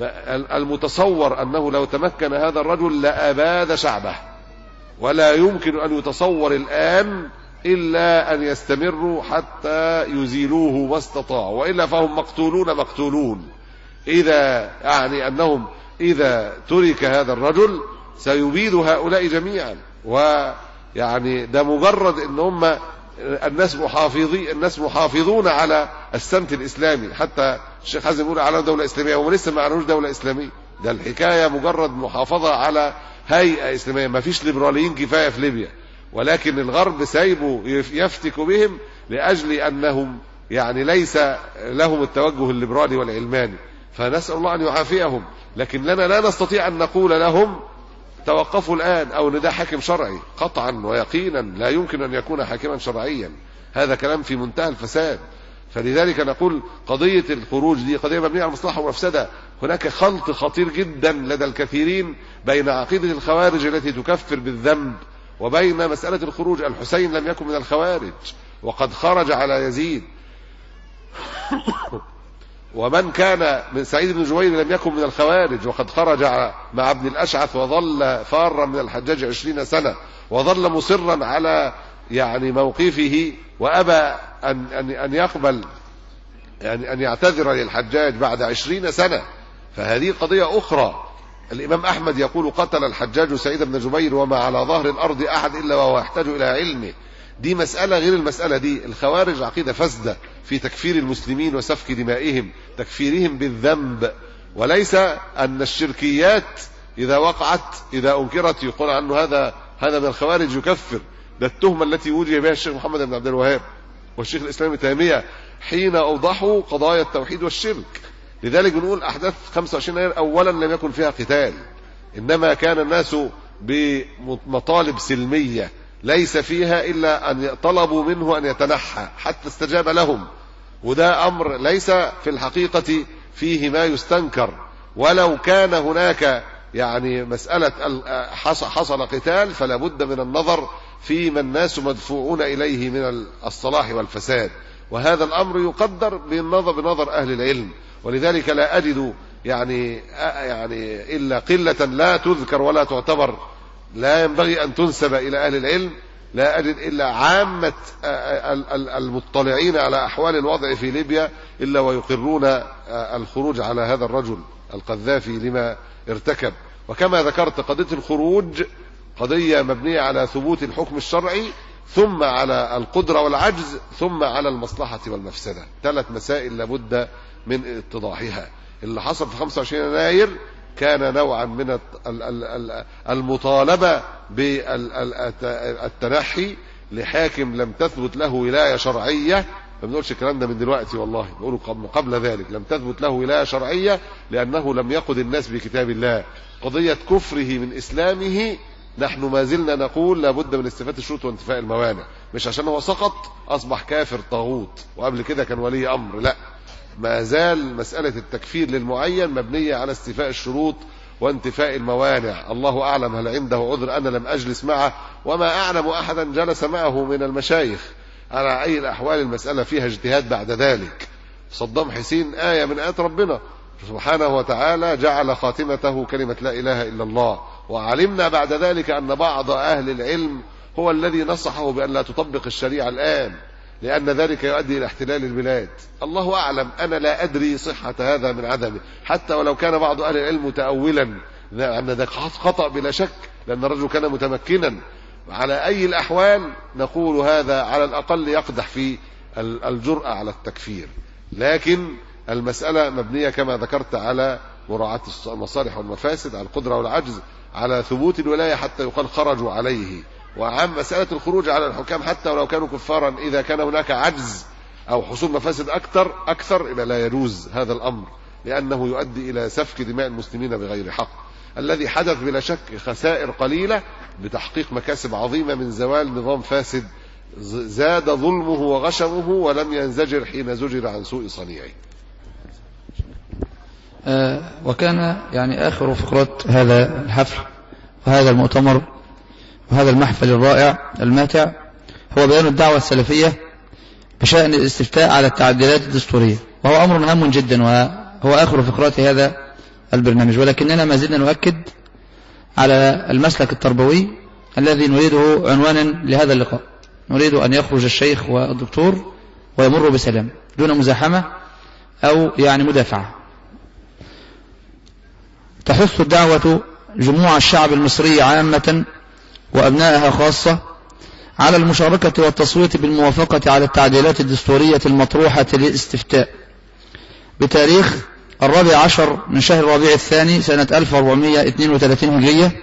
المتصور أنه لو تمكن هذا الرجل لأباد شعبه، ولا يمكن أن يتصور الآن إلا أن يستمروا حتى يزيلوه ما استطاعوا، وإلا فهم مقتولون. إذا يعني أنهم إذا ترك هذا الرجل سيبيد هؤلاء جميعا. ويعني ده مجرد أن هم الناس محافظون على السمت الإسلامي. حتى الشيخ حازم يقول على دولة إسلامية، هم لسه ما عملوش دولة إسلامية، ده الحكاية مجرد محافظة على هيئة إسلامية. ما فيش ليبراليين كفاية في ليبيا، ولكن الغرب سايبه يفتك بهم لأجل أنهم يعني ليس لهم التوجه الليبرالي والعلماني، فنسأل الله أن يعافيهم. لكن لنا لا نستطيع أن نقول لهم توقفوا الآن أو نداء حاكم شرعي، قطعا ويقينا لا يمكن أن يكون حاكما شرعيا، هذا كلام في منتهى الفساد. فلذلك نقول قضية الخروج دي قضية مبنية على مصلحة ومفسدة. هناك خلط خطير جدا لدى الكثيرين بين عقيدة الخوارج التي تكفر بالذنب وبين مسألة الخروج. الحسين لم يكن من الخوارج وقد خرج على يزيد، ومن كان من سعيد بن جبير لم يكن من الخوارج وقد خرج مع ابن الأشعث وظل فارا من الحجاج 20 سنة وظل مصرا على يعني موقفه وأبى أن يقبل يعني أن يعتذر للحجاج بعد 20 سنة. فهذه قضية أخرى. الإمام أحمد يقول قتل الحجاج سعيد بن جبير وما على ظهر الأرض أحد إلا وهو يحتاج إلى علمه. دي مسألة غير المسألة دي. الخوارج عقيدة فاسدة في تكفير المسلمين وسفك دمائهم، تكفيرهم بالذنب، وليس أن الشركيات إذا وقعت إذا أنكرت يقول عنه هذا من الخوارج يكفر. ده التهمة التي وجه بها الشيخ محمد بن عبد الوهاب والشيخ الإسلام ابن تيمية حين أوضحوا قضايا التوحيد والشرك. لذلك بنقول أحداث 25 يناير أولا لم يكن فيها قتال، إنما كان الناس بمطالب سلمية ليس فيها إلا أن طلبوا منه أن يتنحى حتى استجاب لهم، وده أمر ليس في الحقيقة فيه ما يستنكر. ولو كان هناك يعني مسألة حصل قتال فلا بد من النظر فيما الناس مدفوعون إليه من الصلاح والفساد، وهذا الأمر يقدر بنظر أهل العلم. ولذلك لا أجد يعني إلا قلة لا تذكر ولا تعتبر لا ينبغي أن تنسب إلى أهل العلم، لا أجد إلا عامة المطلعين على أحوال الوضع في ليبيا إلا ويقرون الخروج على هذا الرجل القذافي لما ارتكب. وكما ذكرت قضية الخروج قضية مبنية على ثبوت الحكم الشرعي، ثم على القدرة والعجز، ثم على المصلحة والمفسدة. 3 مسائل لابد من اتضاحها. اللي حصل في 25 يناير كان نوعا من المطالبة بالتنحي لحاكم لم تثبت له ولاية شرعية. ما بنقولش الكلام ده من دلوقتي والله، بنقوله قبل ذلك. لم تثبت له ولاية شرعية لأنه لم يقض الناس بكتاب الله. قضية كفره من إسلامه نحن ما زلنا نقول لابد من استيفاء الشروط وانتفاء الموانع، مش عشان هو سقط أصبح كافر طاغوت وقبل كده كان ولي أمر، لا، ما زال مسألة التكفير للمعين مبنية على استيفاء الشروط وانتفاء الموانع. الله أعلم هل عنده عذر، أنا لم أجلس معه وما أعلم أحدا جلس معه من المشايخ. على أي الأحوال المسألة فيها اجتهاد بعد ذلك. صدام حسين آية من آيات ربنا سبحانه وتعالى جعل خاتمته كلمة لا إله إلا الله، وعلمنا بعد ذلك أن بعض أهل العلم هو الذي نصحه بأن لا تطبق الشريعة الآن لأن ذلك يؤدي إلى احتلال البلاد. الله أعلم، أنا لا أدري صحة هذا من عدمه، حتى ولو كان بعض أهل العلم متأولا أن ذلك خطأ بلا شك لأن الرجل كان متمكنا. على أي الأحوال نقول هذا على الأقل يقدح في الجرأة على التكفير، لكن المسألة مبنية كما ذكرت على مراعاة المصالح والمفاسد، على القدرة والعجز، على ثبوت الولاية حتى يقال خرجوا عليه. وعن مسألة الخروج على الحكام حتى ولو كانوا كفارا إذا كان هناك عجز أو حصول مفاسد أكثر يبقى لا يجوز هذا الأمر، لأنه يؤدي إلى سفك دماء المسلمين بغير حق. الذي حدث بلا شك خسائر قليلة بتحقيق مكاسب عظيمة من زوال نظام فاسد زاد ظلمه وغشمه ولم ينزجر حين زجر عن سوء صنيعه. وكان يعني آخر فقرات هذا الحفل وهذا المؤتمر وهذا المحفل الرائع الماتع هو بيان الدعوة السلفية بشأن الاستفتاء على التعديلات الدستورية، وهو أمر هام جدا وهو آخر فقرات هذا البرنامج. ولكننا ما زلنا نؤكد على المسلك التربوي الذي نريده عنوانا لهذا اللقاء. نريد أن يخرج الشيخ والدكتور ويمر بسلام دون مزاحمة أو يعني مدافعة. تحث الدعوة جموع الشعب المصري عامة وأبنائها خاصة على المشاركة والتصويت بالموافقة على التعديلات الدستورية المطروحة للاستفتاء بتاريخ 14 من شهر الربيع الثاني سنة 1432 هجرية،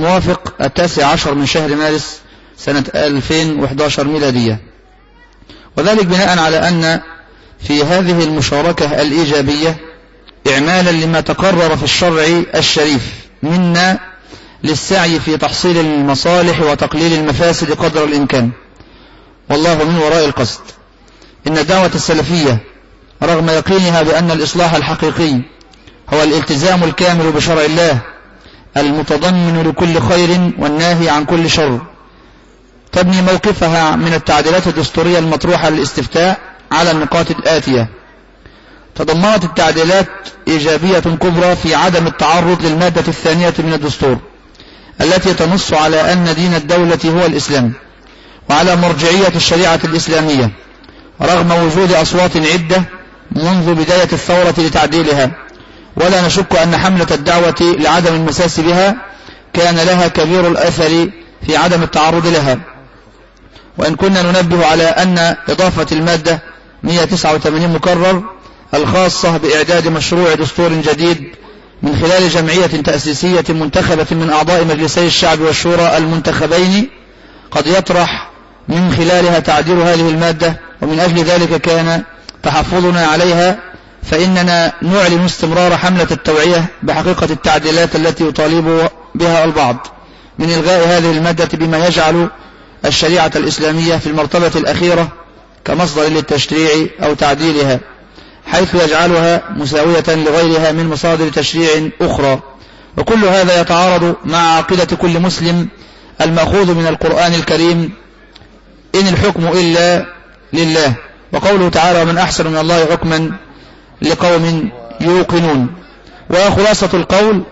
الموافق 19 من شهر مارس سنة 2011 ميلادية. وذلك بناء على أن في هذه المشاركة الإيجابية إعمالا لما تقرر في الشرع الشريف منا للسعي في تحصيل المصالح وتقليل المفاسد قدر الإمكان، والله من وراء القصد. إن الدعوة السلفية رغم يقينها بأن الإصلاح الحقيقي هو الالتزام الكامل بشرع الله المتضمن لكل خير والناهي عن كل شر، تبني موقفها من التعديلات الدستورية المطروحة للاستفتاء على النقاط الآتية. تضمنت التعديلات إيجابية كبرى في عدم التعرض للمادة الثانية من الدستور التي تنص على أن دين الدولة هو الإسلام، وعلى مرجعية الشريعة الإسلامية رغم وجود أصوات عدة منذ بداية الثورة لتعديلها. ولا نشك أن حملة الدعوة لعدم المساس بها كان لها كبير الأثر في عدم التعرض لها، وإن كنا ننبه على أن إضافة المادة 189 مكرر الخاصة بإعداد مشروع دستور جديد من خلال جمعية تأسيسية منتخبة من أعضاء مجلسي الشعب والشورى المنتخبين قد يطرح من خلالها تعديل هذه المادة، ومن أجل ذلك كان تحفظنا عليها، فإننا نعلن استمرار حملة التوعية بحقيقة التعديلات التي يطالب بها البعض من إلغاء هذه المادة بما يجعل الشريعة الإسلامية في المرتبة الأخيرة كمصدر للتشريع أو تعديلها، حيث يجعلها مساوية لغيرها من مصادر تشريع أخرى. وكل هذا يتعارض مع عقيدة كل مسلم المأخوذ من القرآن الكريم: إن الحكم إلا لله، وقوله تعالى: ومن أحسن من الله حكما لقوم يوقنون. وخلاصة القول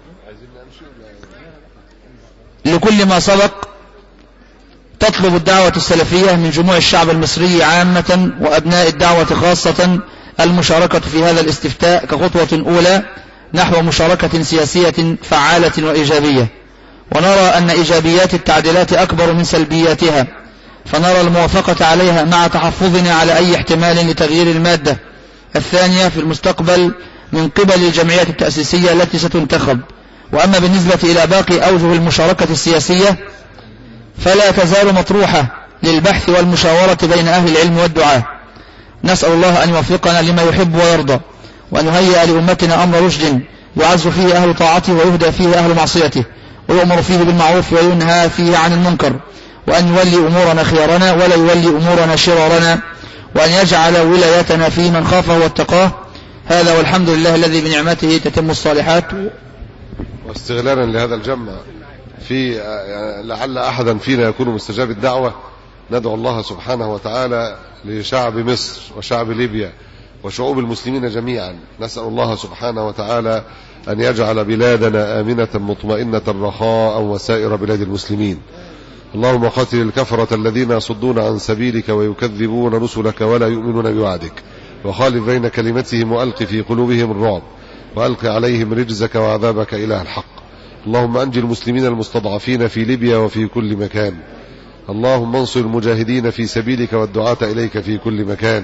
لكل ما سبق، تطلب الدعوة السلفية من جموع الشعب المصري عامة وأبناء الدعوة خاصة المشاركة في هذا الاستفتاء كخطوة أولى نحو مشاركة سياسية فعالة وإيجابية، ونرى أن إيجابيات التعديلات أكبر من سلبياتها، فنرى الموافقة عليها مع تحفظنا على أي احتمال لتغيير المادة الثانية في المستقبل من قبل الجمعية التأسيسية التي ستنتخب. وأما بالنسبة إلى باقي أوجه المشاركة السياسية فلا تزال مطروحة للبحث والمشاورة بين أهل العلم والدعاة. نسأل الله أن يوفقنا لما يحب ويرضى، وأن يهيئ لأمتنا أمر رشد يعز فيه أهل طاعته ويهدى فيه أهل معصيته، ويؤمر فيه بالمعروف وينهى فيه عن المنكر، وأن يولي أمورنا خيارنا ولا يولي أمورنا شرارنا، وأن يجعل ولايتنا في من خافه واتقاه. هذا والحمد لله الذي بنعمته تتم الصالحات. واستغلالا لهذا الجمع في لعل أحدا فينا يكون مستجاب الدعوة، ندعو الله سبحانه وتعالى لشعب مصر وشعب ليبيا وشعوب المسلمين جميعا. نسأل الله سبحانه وتعالى أن يجعل بلادنا آمنة مطمئنة رخاء وسائر بلاد المسلمين. اللهم قاتل الكفرة الذين يصدون عن سبيلك ويكذبون رسلك ولا يؤمنون بوعدك، وخالف بين كلمتهم وألق في قلوبهم الرعب، وألق عليهم رجزك وعذابك إله الحق. اللهم أنجي المسلمين المستضعفين في ليبيا وفي كل مكان. اللهم انصر المجاهدين في سبيلك والدعاة إليك في كل مكان.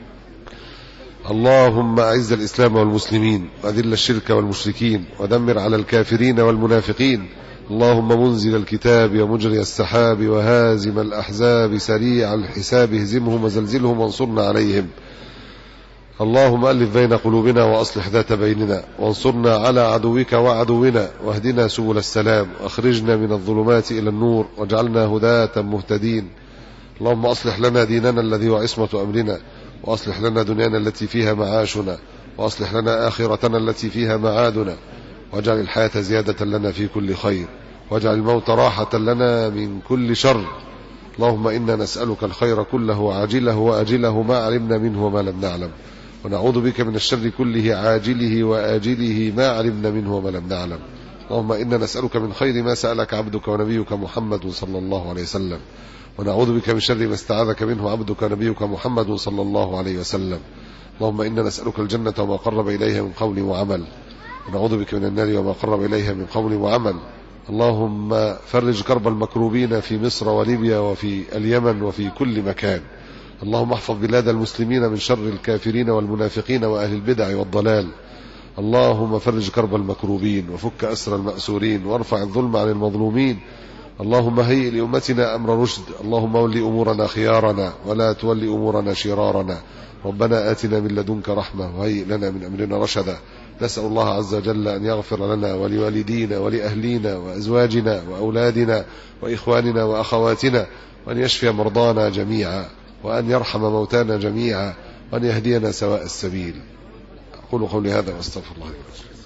اللهم أعز الإسلام والمسلمين وأذل الشرك والمشركين ودمر على الكافرين والمنافقين. اللهم منزل الكتاب ومجري السحاب وهازم الأحزاب سريع الحساب اهزمهم وزلزلهم وانصرنا عليهم. اللهم ألف بين قلوبنا وأصلح ذات بيننا، وانصرنا على عدوك وعدونا، واهدنا سبل السلام، واخرجنا من الظلمات إلى النور، واجعلنا هداة مهتدين. اللهم أصلح لنا ديننا الذي هو عصمة أمرنا، وأصلح لنا دنيانا التي فيها معاشنا، وأصلح لنا آخرتنا التي فيها معادنا، واجعل الحياة زيادة لنا في كل خير، واجعل الموت راحة لنا من كل شر. اللهم إنا نسألك الخير كله عاجله وآجله ما علمنا منه وما لم نعلم، ونعوذ بك من الشر كله عاجله وآجله ما علمنا منه وما لم نعلم. اللهم إنا نسألك من خير ما سألك عبدك ونبيك محمد صلى الله عليه وسلم، ونعوذ بك من شر ما استعاذك منه عبدك ونبيك محمد صلى الله عليه وسلم. اللهم إنا نسألك الجنة وما قرب إليها من قول وعمل، ونعوذ بك من النار وما قرب إليها من قول وعمل. اللهم فرج كرب المكروبين في مصر وليبيا وفي اليمن وفي كل مكان. اللهم احفظ بلاد المسلمين من شر الكافرين والمنافقين وأهل البدع والضلال. اللهم فرج كرب المكروبين وفك أسر المأسورين، وارفع الظلم عن المظلومين، اللهم هيئ لأمتنا أمر رشد. اللهم ول أمورنا خيارنا ولا تول أمورنا شرارنا. ربنا آتنا من لدنك رحمة وهيئ لنا من أمرنا رشدا. نسأل الله عز وجل أن يغفر لنا ولوالدينا ولأهلينا وأزواجنا وأولادنا وإخواننا وأخواتنا، وأن يشفي مرضانا جميعا، وأن يرحم موتانا جميعا، وأن يهدينا سواء السبيل. أقول قولي هذا واستغفر الله لي ولكم.